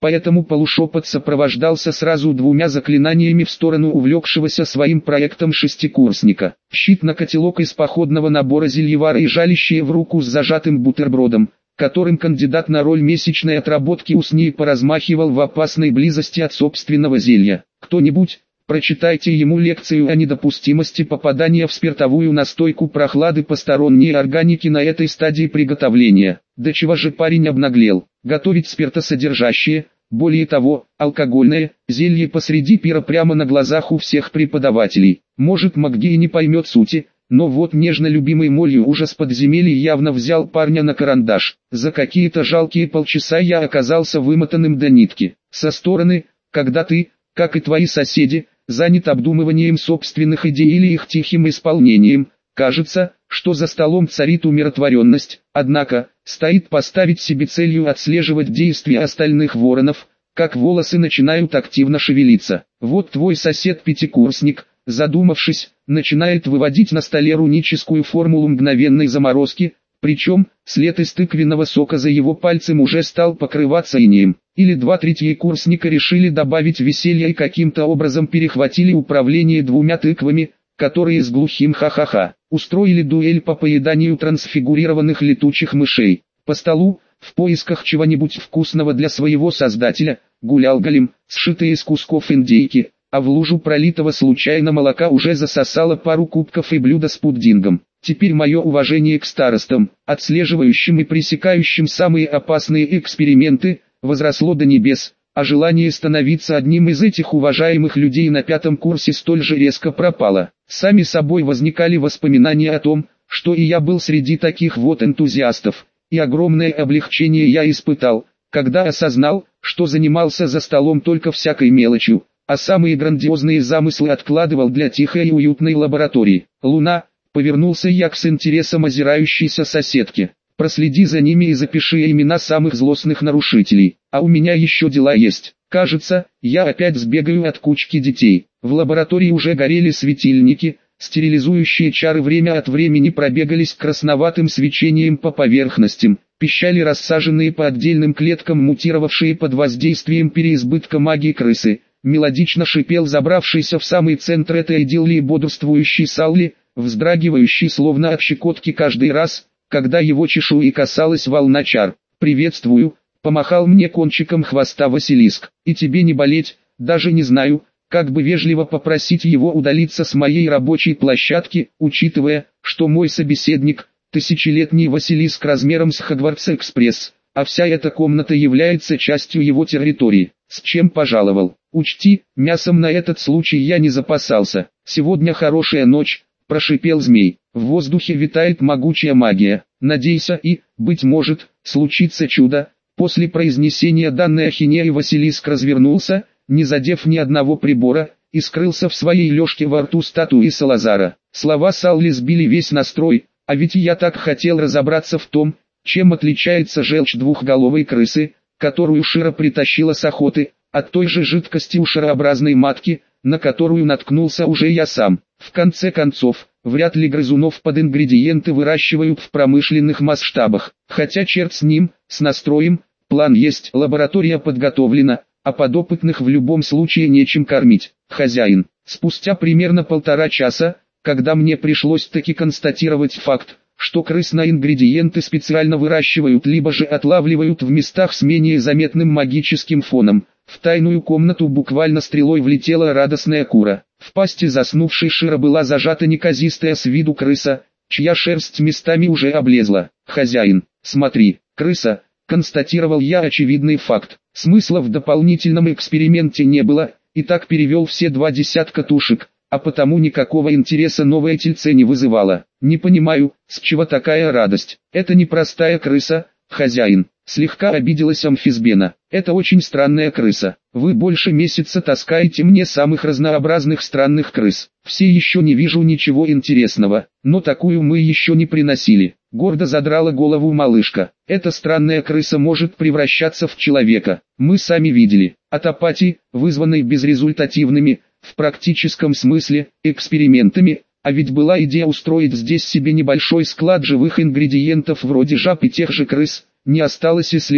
поэтому полушепот сопровождался сразу двумя заклинаниями в сторону увлекшегося своим проектом шестикурсника. Щит на котелок из походного набора зельевара и жалящие в руку с зажатым бутербродом, которым кандидат на роль месячной отработки усней поразмахивал в опасной близости от собственного зелья. Кто-нибудь, прочитайте ему лекцию о недопустимости попадания в спиртовую настойку прохлады посторонней органики на этой стадии приготовления. До чего же парень обнаглел? Готовить спиртосодержащее, более того, алкогольное, зелье посреди пира прямо на глазах у всех преподавателей. Может, МакГи и не поймет сути, но вот нежно любимый молью ужас подземелья явно взял парня на карандаш. За какие-то жалкие полчаса я оказался вымотанным до нитки. Со стороны, когда ты, как и твои соседи, занят обдумыванием собственных идей или их тихим исполнением, кажется, что за столом царит умиротворенность, однако, стоит поставить себе целью отслеживать действия остальных воронов, как волосы начинают активно шевелиться. Вот твой сосед-пятикурсник, задумавшись, начинает выводить на столе руническую формулу мгновенной заморозки, причем, след из тыквенного сока за его пальцем уже стал покрываться инеем. Или два третьекурсника решили добавить веселья и каким-то образом перехватили управление двумя тыквами, которые с глухим ха-ха-ха устроили дуэль по поеданию трансфигурированных летучих мышей. По столу, в поисках чего-нибудь вкусного для своего создателя, гулял голем, сшитый из кусков индейки, а в лужу пролитого случайно молока уже засосало пару кубков и блюдо с пудингом. Теперь мое уважение к старостам, отслеживающим и пресекающим самые опасные эксперименты, возросло до небес, а желание становиться одним из этих уважаемых людей на 5-м курсе столь же резко пропало. Сами собой возникали воспоминания о том, что и я был среди таких вот энтузиастов, и огромное облегчение я испытал, когда осознал, что занимался за столом только всякой мелочью, а самые грандиозные замыслы откладывал для тихой и уютной лаборатории. Луна, повернулся я к с интересом озирающейся соседке. Проследи за ними и запиши имена самых злостных нарушителей, а у меня еще дела есть. Кажется, я опять сбегаю от кучки детей. В лаборатории уже горели светильники, стерилизующие чары время от времени пробегались красноватым свечением по поверхностям, пищали рассаженные по отдельным клеткам мутировавшие под воздействием переизбытка магии крысы, мелодично шипел забравшийся в самый центр этой идиллии бодрствующий Саули, вздрагивающий словно от щекотки каждый раз, когда его чешуи касалась волна чар. «Приветствую», — помахал мне кончиком хвоста Василиск. «И тебе не болеть, даже не знаю, как бы вежливо попросить его удалиться с моей рабочей площадки, учитывая, что мой собеседник — тысячелетний Василиск размером с Хогвартс-экспресс, а вся эта комната является частью его территории. С чем пожаловал? Учти, мясом на этот случай я не запасался. Сегодня хорошая ночь», — прошипел змей. «В воздухе витает могучая магия. Надейся и, быть может, случится чудо». После произнесения данной ахинеи Василиск развернулся, не задев ни одного прибора, и скрылся в своей лёжке во рту статуи Салазара. Слова Саули сбили весь настрой, а ведь я так хотел разобраться в том, чем отличается желчь двухголовой крысы, которую Шира притащила с охоты, от той же жидкости у шарообразной матки, на которую наткнулся уже я сам. В конце концов, вряд ли грызунов под ингредиенты выращивают в промышленных масштабах. Хотя черт с ним, с настроем, план есть, лаборатория подготовлена, а подопытных в любом случае нечем кормить. Хозяин. Спустя примерно 1,5 часа, когда мне пришлось таки констатировать факт, что крыс на ингредиенты специально выращивают либо же отлавливают в местах с менее заметным магическим фоном, в тайную комнату буквально стрелой влетела радостная кура. В пасти заснувшей Шира была зажата неказистая с виду крыса, чья шерсть местами уже облезла. «Хозяин, смотри, крыса», — констатировал я очевидный факт. Смысла в дополнительном эксперименте не было, и так перевел все 20 тушек, а потому никакого интереса новое тельце не вызывало. «Не понимаю, с чего такая радость? Это не простая крыса, хозяин», — слегка обиделась Амфисбена. «Это очень странная крыса. Вы больше месяца таскаете мне самых разнообразных странных крыс. Все еще не вижу ничего интересного, но такую мы еще не приносили». Гордо задрала голову малышка. «Эта странная крыса может превращаться в человека. Мы сами видели. От апатии, вызванной безрезультативными, в практическом смысле, экспериментами, а ведь была идея устроить здесь себе небольшой склад живых ингредиентов вроде жаб и тех же крыс, не осталось и следа.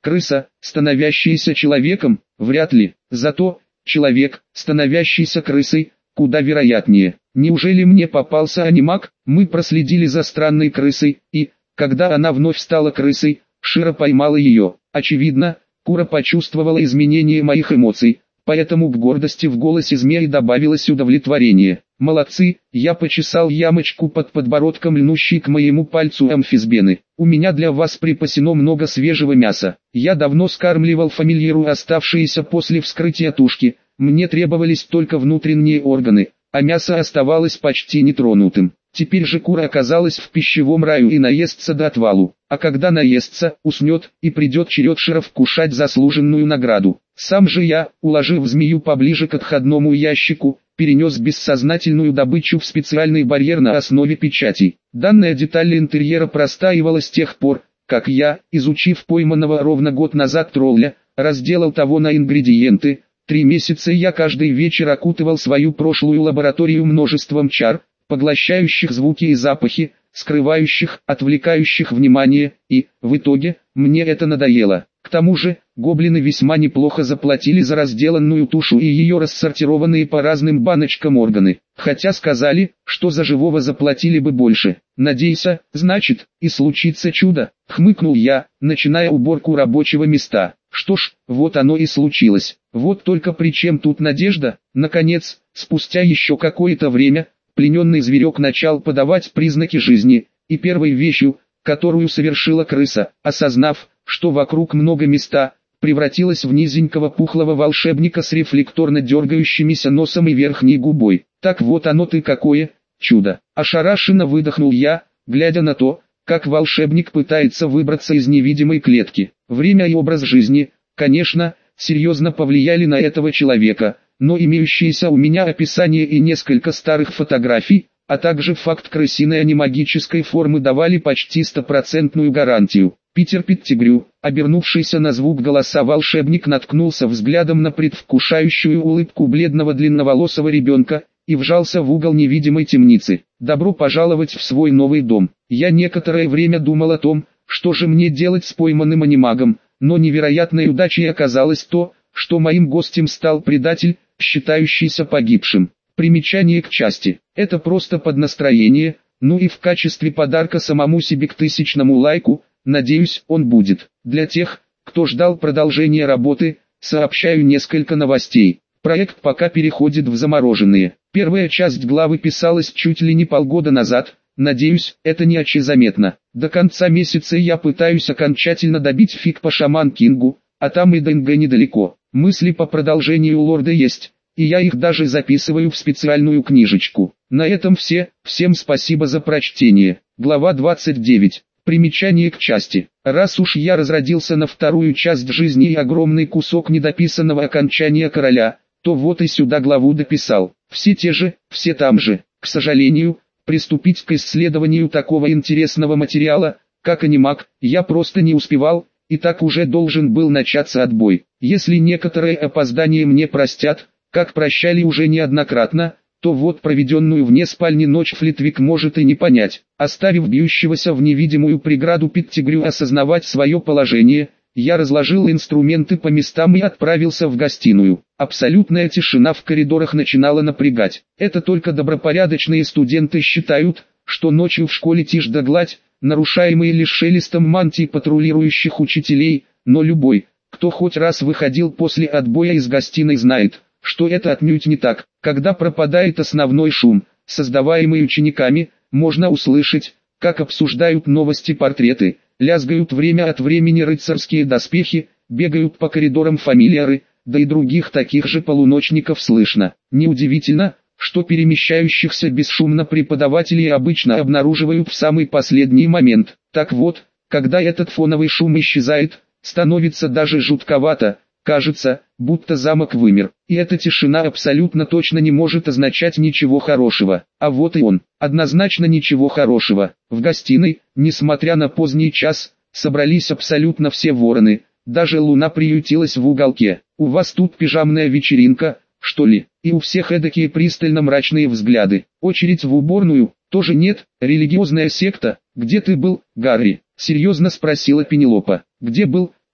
Крыса, становящаяся человеком, вряд ли. Зато, человек, становящийся крысой, куда вероятнее. Неужели мне попался анимак? Мы проследили за странной крысой, и, когда она вновь стала крысой, Шира поймала ее. Очевидно, Кура почувствовала изменение моих эмоций, поэтому к гордости в голосе змеи добавилось удовлетворение. «Молодцы!» — я почесал ямочку под подбородком, льнущей к моему пальцу амфисбены. «У меня для вас припасено много свежего мяса. Я давно скармливал фамильяру оставшиеся после вскрытия тушки, мне требовались только внутренние органы, а мясо оставалось почти нетронутым. Теперь же Кура оказалась в пищевом раю и наестся до отвалу, а когда наестся, уснет, и придет черед Шира вкушать заслуженную награду. Сам же я, уложив змею поближе к отходному ящику, перенес бессознательную добычу в специальный барьер на основе печатей. Данная деталь интерьера простаивала с тех пор, как я, изучив пойманного ровно год назад тролля, разделал того на ингредиенты. 3 месяца я каждый вечер окутывал свою прошлую лабораторию множеством чар, поглощающих звуки и запахи, скрывающих, отвлекающих внимание, и, в итоге, мне это надоело. К тому же, гоблины весьма неплохо заплатили за разделанную тушу и ее рассортированные по разным баночкам органы, хотя сказали, что за живого заплатили бы больше. «Надейся, значит, и случится чудо», — хмыкнул я, начиная уборку рабочего места. Что ж, вот оно и случилось. Вот только при чем тут надежда? Наконец, спустя еще какое-то время, плененный зверек начал подавать признаки жизни, и первой вещью, которую совершила крыса, осознав, что вокруг много места, превратилась в низенького пухлого волшебника с рефлекторно дергающимися носом и верхней губой. «Так вот оно ты какое, чудо!» Ошарашенно выдохнул я, глядя на то, как волшебник пытается выбраться из невидимой клетки. Время и образ жизни, конечно, серьезно повлияли на этого человека, но имеющиеся у меня описание и несколько старых фотографий, а также факт крысиной анимагической формы давали почти 100% гарантию. Питер Петтигрю, обернувшийся на звук голоса волшебник, наткнулся взглядом на предвкушающую улыбку бледного длинноволосого ребенка и вжался в угол невидимой темницы. «Добро пожаловать в свой новый дом». Я некоторое время думал о том, что же мне делать с пойманным анимагом, но невероятной удачей оказалось то, что моим гостем стал предатель, считающийся погибшим. Примечание к части. Это просто под настроение, ну и в качестве подарка самому себе к 1000-му лайку, надеюсь, он будет. Для тех, кто ждал продолжения работы, сообщаю несколько новостей. Проект пока переходит в замороженные. Первая часть главы писалась чуть ли не полгода назад, надеюсь, это не заметно. До конца месяца я пытаюсь окончательно добить фиг по Шаман Кингу, а там и Денга недалеко. Мысли по продолжению лорда есть, и я их даже записываю в специальную книжечку. На этом все, всем спасибо за прочтение. Глава 29. Примечание к части. Раз уж я разродился на вторую часть жизни и огромный кусок недописанного окончания короля, то вот и сюда главу дописал. Все те же, все там же. К сожалению, приступить к исследованию такого интересного материала, как анимак, я просто не успевал, и так уже должен был начаться отбой. Если некоторые опоздания мне простят, как прощали уже неоднократно, то вот проведенную вне спальни ночь Флитвик может и не понять. Оставив бьющегося в невидимую преграду Петтигрю осознавать свое положение, я разложил инструменты по местам и отправился в гостиную. Абсолютная тишина в коридорах начинала напрягать. Это только добропорядочные студенты считают, что ночью в школе тишь да гладь, нарушаемые лишь шелестом мантий патрулирующих учителей, но любой, кто хоть раз выходил после отбоя из гостиной, знает, что это отнюдь не так. Когда пропадает основной шум, создаваемый учениками, можно услышать, как обсуждают новости, портреты, лязгают время от времени рыцарские доспехи, бегают по коридорам фамильяры, да и других таких же полуночников слышно. Неудивительно, что перемещающихся бесшумно преподавателей обычно обнаруживают в самый последний момент. Так вот, когда этот фоновый шум исчезает, становится даже жутковато. Кажется, будто замок вымер, и эта тишина абсолютно точно не может означать ничего хорошего. А вот и он, однозначно ничего хорошего. В гостиной, несмотря на поздний час, собрались абсолютно все вороны, даже луна приютилась в уголке. «У вас тут пижамная вечеринка, что ли?» И у всех эдакие пристально мрачные взгляды. Очередь в уборную, тоже нет. Религиозная секта. «Где ты был, Гарри?» — серьезно спросила Пенелопа. «Где был?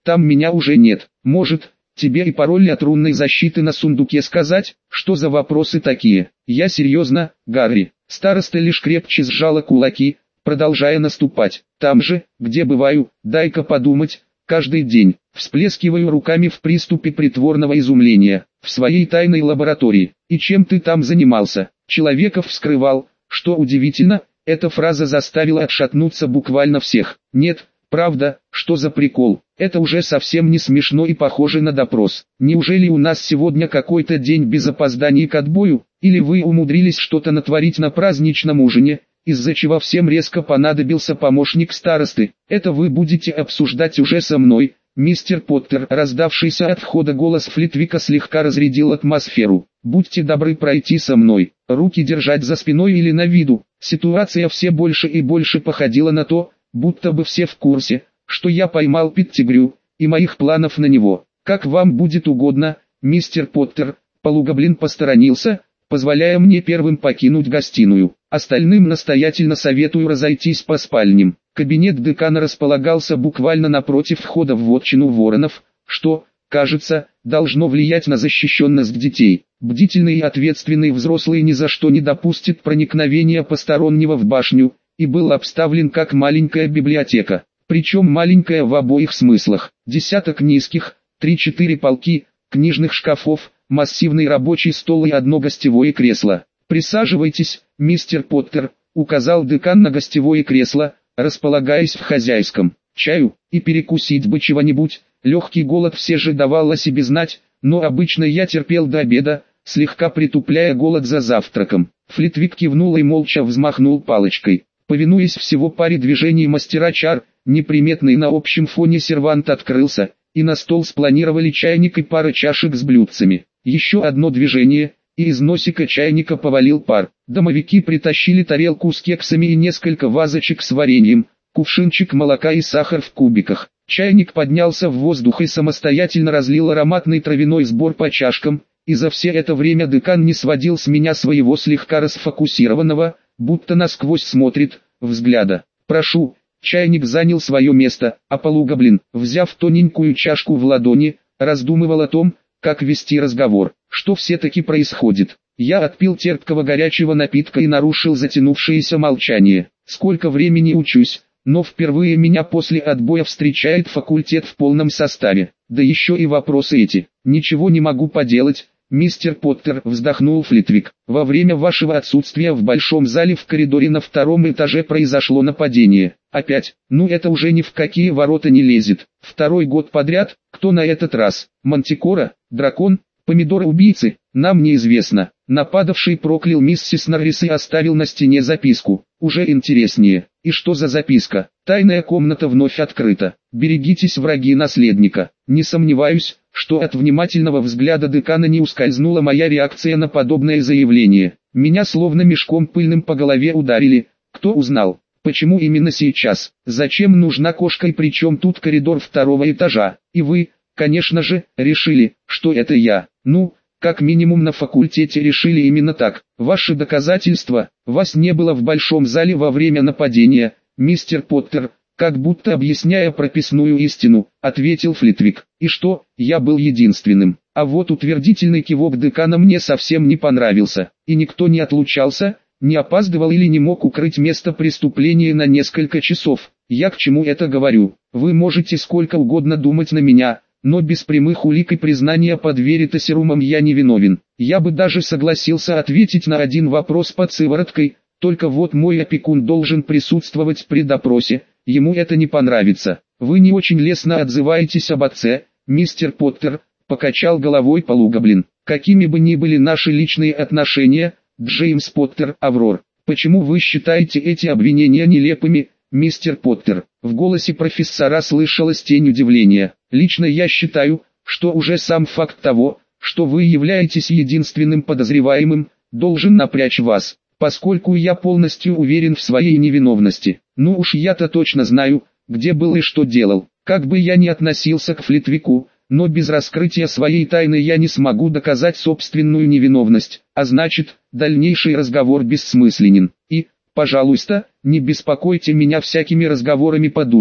там меня уже нет. Может, тебе и пароль от рунной защиты на сундуке сказать? Что за вопросы такие? Я серьезно, Гарри. Староста лишь крепче сжала кулаки, продолжая наступать. Там же, где бываю, дай-ка подумать, каждый день. Всплескиваю руками в приступе притворного изумления. В своей тайной лаборатории. И чем ты там занимался? Человеков вскрывал. Что удивительно, эта фраза заставила отшатнуться буквально всех. Нет, правда, что за прикол? Это уже совсем не смешно и похоже на допрос. Неужели у нас сегодня какой-то день без опозданий к отбою? Или вы умудрились что-то натворить на праздничном ужине, из-за чего всем резко понадобился помощник старосты? Это вы будете обсуждать уже со мной, мистер Поттер. Раздавшийся от входа голос Флитвика слегка разрядил атмосферу. Будьте добры пройти со мной, руки держать за спиной или на виду. Ситуация все больше и больше походила на то, будто бы все в курсе, что я поймал Петтигрю, и моих планов на него. Как вам будет угодно, мистер Поттер. Полугоблин посторонился, позволяя мне первым покинуть гостиную. Остальным настоятельно советую разойтись по спальням. Кабинет декана располагался буквально напротив входа в вотчину воронов, что, кажется, должно влиять на защищенность детей. Бдительный и ответственный взрослый ни за что не допустит проникновения постороннего в башню, и был обставлен как маленькая библиотека. Причем маленькая в обоих смыслах. Десяток низких, 3-4 полки, книжных шкафов, массивный рабочий стол и одно гостевое кресло. «Присаживайтесь, мистер Поттер», — указал декан на гостевое кресло, располагаясь в хозяйском. «Чаю, и перекусить бы чего-нибудь». Легкий голод все же давал о себе знать, но обычно я терпел до обеда, слегка притупляя голод за завтраком. Флитвик кивнул и молча взмахнул палочкой. Повинуясь всего паре движений мастера чар, неприметный на общем фоне сервант открылся, и на стол спланировали чайник и пара чашек с блюдцами. Еще одно движение, и из носика чайника повалил пар. Домовики притащили тарелку с кексами и несколько вазочек с вареньем, кувшинчик молока и сахар в кубиках. Чайник поднялся в воздух и самостоятельно разлил ароматный травяной сбор по чашкам, и за все это время декан не сводил с меня своего слегка расфокусированного, будто насквозь смотрит, взгляда. «Прошу». Чайник занял свое место, а полугоблин, взяв тоненькую чашку в ладони, раздумывал о том, как вести разговор. Что все-таки происходит? Я отпил терпкого горячего напитка и нарушил затянувшееся молчание. Сколько времени учусь, но впервые меня после отбоя встречает факультет в полном составе. Да еще и вопросы эти. Ничего не могу поделать. «Мистер Поттер», — вздохнул Флитвик, — «во время вашего отсутствия в большом зале в коридоре на втором этаже произошло нападение. Опять? Ну это уже ни в какие ворота не лезет. Второй год подряд. Кто на этот раз? Мантикора? Дракон? Помидоры-убийцы? Нам неизвестно. Нападавший проклял миссис Норрис и оставил на стене записку. Уже интереснее. И что за записка? Тайная комната вновь открыта. Берегитесь, враги наследника». Не сомневаюсь, что от внимательного взгляда декана не ускользнула моя реакция на подобное заявление. Меня словно мешком пыльным по голове ударили. Кто узнал? Почему именно сейчас? Зачем нужна кошка и причем тут коридор второго этажа? И вы, конечно же, решили, что это я. Ну, как минимум на факультете решили именно так. Ваши доказательства. Вас не было в большом зале во время нападения, мистер Поттер. Как будто объясняя прописную истину, ответил Флитвик. И что, я был единственным. А вот утвердительный кивок декана мне совсем не понравился. И никто не отлучался, не опаздывал или не мог укрыть место преступления на несколько часов. Я к чему это говорю? Вы можете сколько угодно думать на меня, но без прямых улик и признания под веритасерумом я не виновен. Я бы даже согласился ответить на один вопрос под сывороткой, только вот мой опекун должен присутствовать при допросе. Ему это не понравится. Вы не очень лестно отзываетесь об отце, мистер Поттер, покачал головой полугоблин. Какими бы ни были наши личные отношения, Джеймс Поттер, Аврор, почему вы считаете эти обвинения нелепыми, мистер Поттер? В голосе профессора слышалась тень удивления. Лично я считаю, что уже сам факт того, что вы являетесь единственным подозреваемым, должен напрячь вас, поскольку я полностью уверен в своей невиновности. Ну уж я-то точно знаю, где был и что делал. Как бы я ни относился к Флитвику, но без раскрытия своей тайны я не смогу доказать собственную невиновность, а значит, дальнейший разговор бессмысленен. И, пожалуйста, не беспокойте меня всякими разговорами по душам,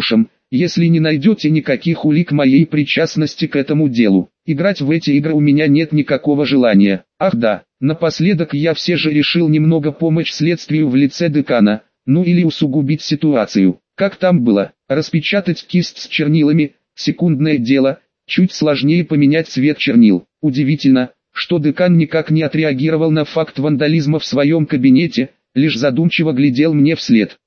если не найдете никаких улик моей причастности к этому делу. Играть в эти игры у меня нет никакого желания. Ах да, напоследок я все же решил немного помочь следствию в лице декана, ну или усугубить ситуацию. Как там было, распечатать кисть с чернилами, секундное дело, чуть сложнее поменять цвет чернил. Удивительно, что декан никак не отреагировал на факт вандализма в своем кабинете, лишь задумчиво глядел мне вслед.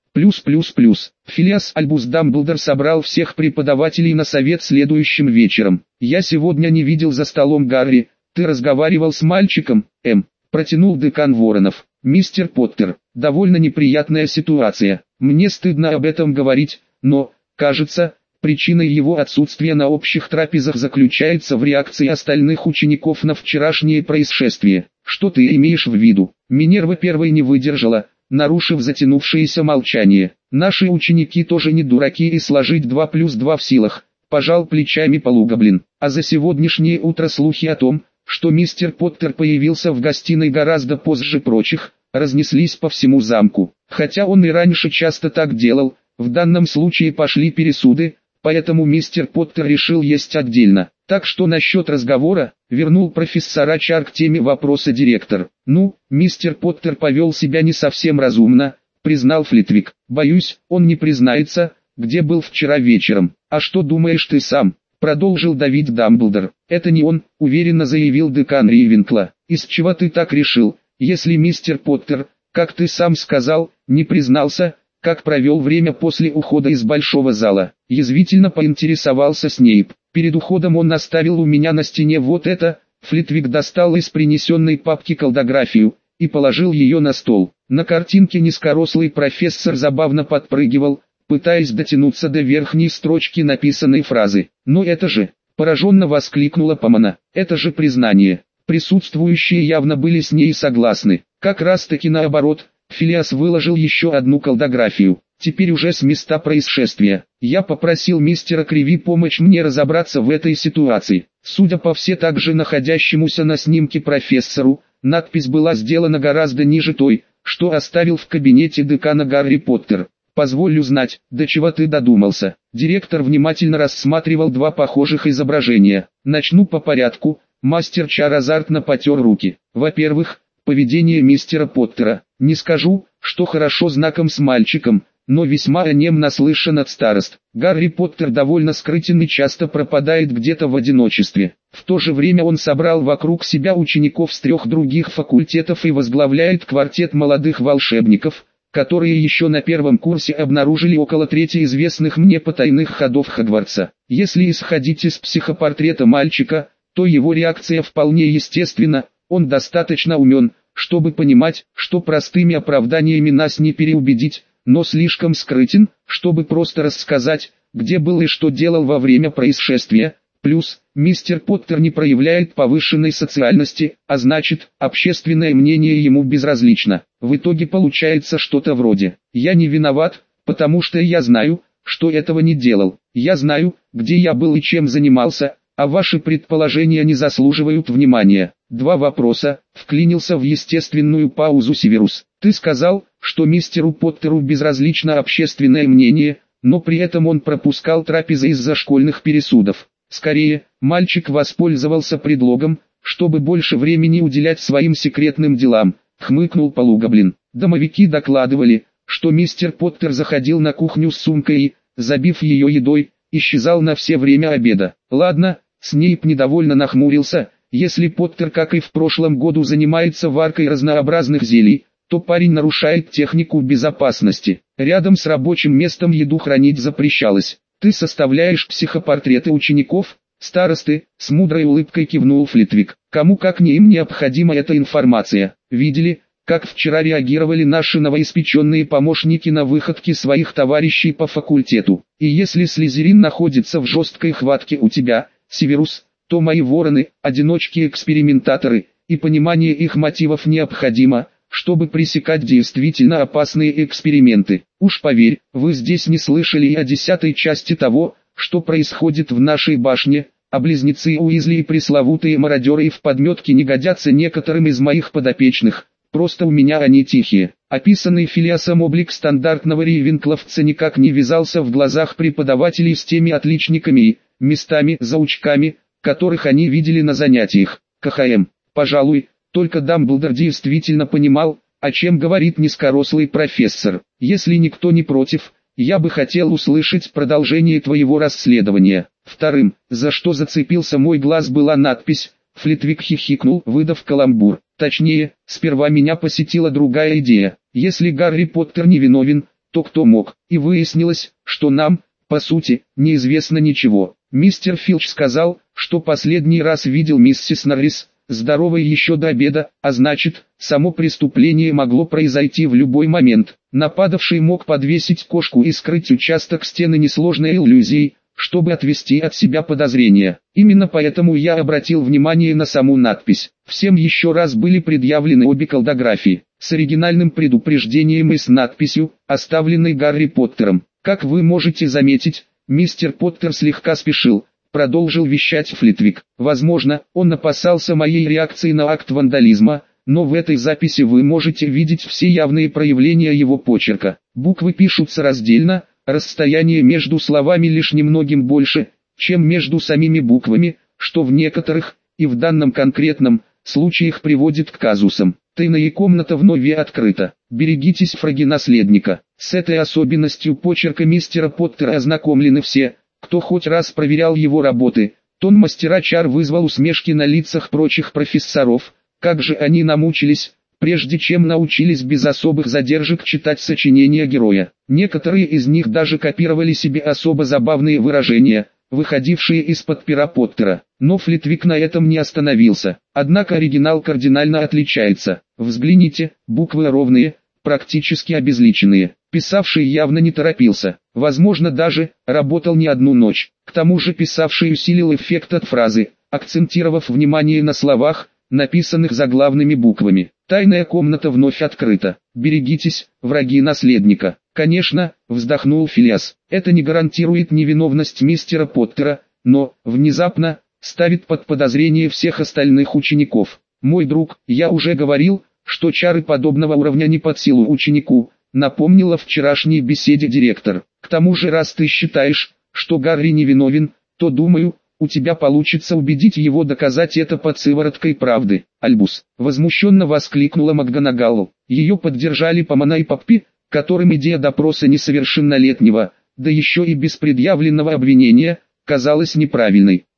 Филиас Альбус Дамблдор собрал всех преподавателей на совет следующим вечером. Я сегодня не видел за столом Гарри, ты разговаривал с мальчиком, протянул декан Воронов. Мистер Поттер, довольно неприятная ситуация, мне стыдно об этом говорить, но, кажется, причиной его отсутствия на общих трапезах заключается в реакции остальных учеников на вчерашнее происшествие. Что ты имеешь в виду? Минерва первой не выдержала, нарушив затянувшееся молчание. Наши ученики тоже не дураки и сложить 2 плюс 2 в силах, пожал плечами Полугоблин. А за сегодняшнее утро слухи о том, что мистер Поттер появился в гостиной гораздо позже прочих, разнеслись по всему замку. Хотя он и раньше часто так делал, в данном случае пошли пересуды, поэтому мистер Поттер решил есть отдельно. Так что насчет разговора, вернул профессора Чар к теме вопроса директор. Ну, мистер Поттер повел себя не совсем разумно, признал Флитвик. Боюсь, он не признается, где был вчера вечером. А что думаешь ты сам? Продолжил давить Дамблдор. Это не он, уверенно заявил декан Ривенкла. Из чего ты так решил, если мистер Поттер, как ты сам сказал, не признался, как провел время после ухода из большого зала? Язвительно поинтересовался Снейп. Перед уходом он оставил у меня на стене вот это. Флитвик достал из принесенной папки колдографию и положил ее на стол. На картинке низкорослый профессор забавно подпрыгивал, пытаясь дотянуться до верхней строчки написанной фразы. «Но это же!» – пораженно воскликнула Помона. «Это же признание!» Присутствующие явно были с ней согласны. Как раз таки наоборот, Филиас выложил еще одну колдографию. Теперь уже с места происшествия. Я попросил мистера Криви помочь мне разобраться в этой ситуации. Судя по все также находящемуся на снимке профессору, надпись была сделана гораздо ниже той, что оставил в кабинете декана Гарри Поттер. Позволь узнать, до чего ты додумался. Директор внимательно рассматривал два похожих изображения. Начну по порядку. Мастер Чар азартно потер руки. Во-первых, поведение мистера Поттера. Не скажу, что хорошо знаком с мальчиком, но весьма о нем наслышан от старост. Гарри Поттер довольно скрытен и часто пропадает где-то в одиночестве. В то же время он собрал вокруг себя учеников с 3 других факультетов и возглавляет квартет молодых волшебников, которые еще на первом курсе обнаружили около трети известных мне потайных ходов Хогвартса. Если исходить из психопортрета мальчика, то его реакция вполне естественна, он достаточно умен, чтобы понимать, что простыми оправданиями нас не переубедить, но слишком скрытен, чтобы просто рассказать, где был и что делал во время происшествия. Плюс, мистер Поттер не проявляет повышенной социальности, а значит, общественное мнение ему безразлично. В итоге получается что-то вроде: «Я не виноват, потому что я знаю, что этого не делал. Я знаю, где я был и чем занимался, а ваши предположения не заслуживают внимания». Два вопроса, вклинился в естественную паузу Северус. Ты сказал, что мистеру Поттеру безразлично общественное мнение, но при этом он пропускал трапезы из-за школьных пересудов. Скорее, мальчик воспользовался предлогом, чтобы больше времени уделять своим секретным делам, хмыкнул Полугоблин. Домовики докладывали, что мистер Поттер заходил на кухню с сумкой и, забив ее едой, исчезал на все время обеда. Ладно, Снейп недовольно нахмурился. Если Поттер, как и в прошлом году, занимается варкой разнообразных зелий, то парень нарушает технику безопасности. Рядом с рабочим местом еду хранить запрещалось. Ты составляешь психопортреты учеников? Старосты, с мудрой улыбкой кивнул Флитвик. Кому как не им необходима эта информация. Видели, как вчера реагировали наши новоиспеченные помощники на выходки своих товарищей по факультету. И если Слизерин находится в жесткой хватке у тебя, Северус, то мои вороны, одиночки-экспериментаторы, и понимание их мотивов необходимо, чтобы пресекать действительно опасные эксперименты. Уж поверь, вы здесь не слышали и о 10-й части того, что происходит в нашей башне, а близнецы Уизли и пресловутые мародеры и в подметке не годятся некоторым из моих подопечных. просто у меня они тихие. Описанный Филиасом облик стандартного рейвенкловца никак не вязался в глазах преподавателей с теми отличниками и местами заучками, которых они видели на занятиях. КХМ. Пожалуй, только Дамблдор действительно понимал, о чем говорит низкорослый профессор. Если никто не против, я бы хотел услышать продолжение твоего расследования. Вторым, за что зацепился мой глаз, была надпись. Флитвик хихикнул, выдав каламбур. Точнее, сперва меня посетила другая идея. Если Гарри Поттер не виновен, то кто мог? И выяснилось, что нам, по сути, неизвестно ничего. Мистер Филч сказал, что последний раз видел миссис Норрис, здоровой еще до обеда, а значит, само преступление могло произойти в любой момент. Нападавший мог подвесить кошку и скрыть участок стены несложной иллюзией, чтобы отвести от себя подозрения. Именно поэтому я обратил внимание на саму надпись. Всем еще раз были предъявлены обе колдографии, с оригинальным предупреждением и с надписью, оставленной Гарри Поттером. Как вы можете заметить, мистер Поттер слегка спешил, продолжил вещать Флитвик. Возможно, он опасался моей реакции на акт вандализма, но в этой записи вы можете видеть все явные проявления его почерка. Буквы пишутся раздельно, расстояние между словами лишь немногим больше, чем между самими буквами, что в некоторых, и в данном конкретном, случаях приводит к казусам. Тайная комната вновь открыта. Берегитесь фраги наследника. С этой особенностью почерка мистера Поттера ознакомлены все, кто хоть раз проверял его работы. Тон мастера чар вызвал усмешки на лицах прочих профессоров. Как же они намучились, прежде чем научились без особых задержек читать сочинения героя. Некоторые из них даже копировали себе особо забавные выражения, выходившие из-под пера Поттера. Но Флитвик на этом не остановился. Однако оригинал кардинально отличается. Взгляните, буквы ровные, практически обезличенные. Писавший явно не торопился. Возможно, даже работал не одну ночь. К тому же писавший усилил эффект от фразы, акцентировав внимание на словах, написанных заглавными буквами. Тайная комната вновь открыта. Берегитесь, враги наследника. Конечно, вздохнул Филиас. Это не гарантирует невиновность мистера Поттера, но, внезапно, ставит под подозрение всех остальных учеников. Мой друг, я уже говорил, что чары подобного уровня не под силу ученику, напомнила вчерашней беседе директор. К тому же, раз ты считаешь, что Гарри невиновен, то, думаю, у тебя получится убедить его доказать это под сывороткой правды. Альбус, возмущенно воскликнула МакГонагал. Ее поддержали Помона и Поппи, которым идея допроса несовершеннолетнего, да еще и без предъявленного обвинения, казалась неправильной.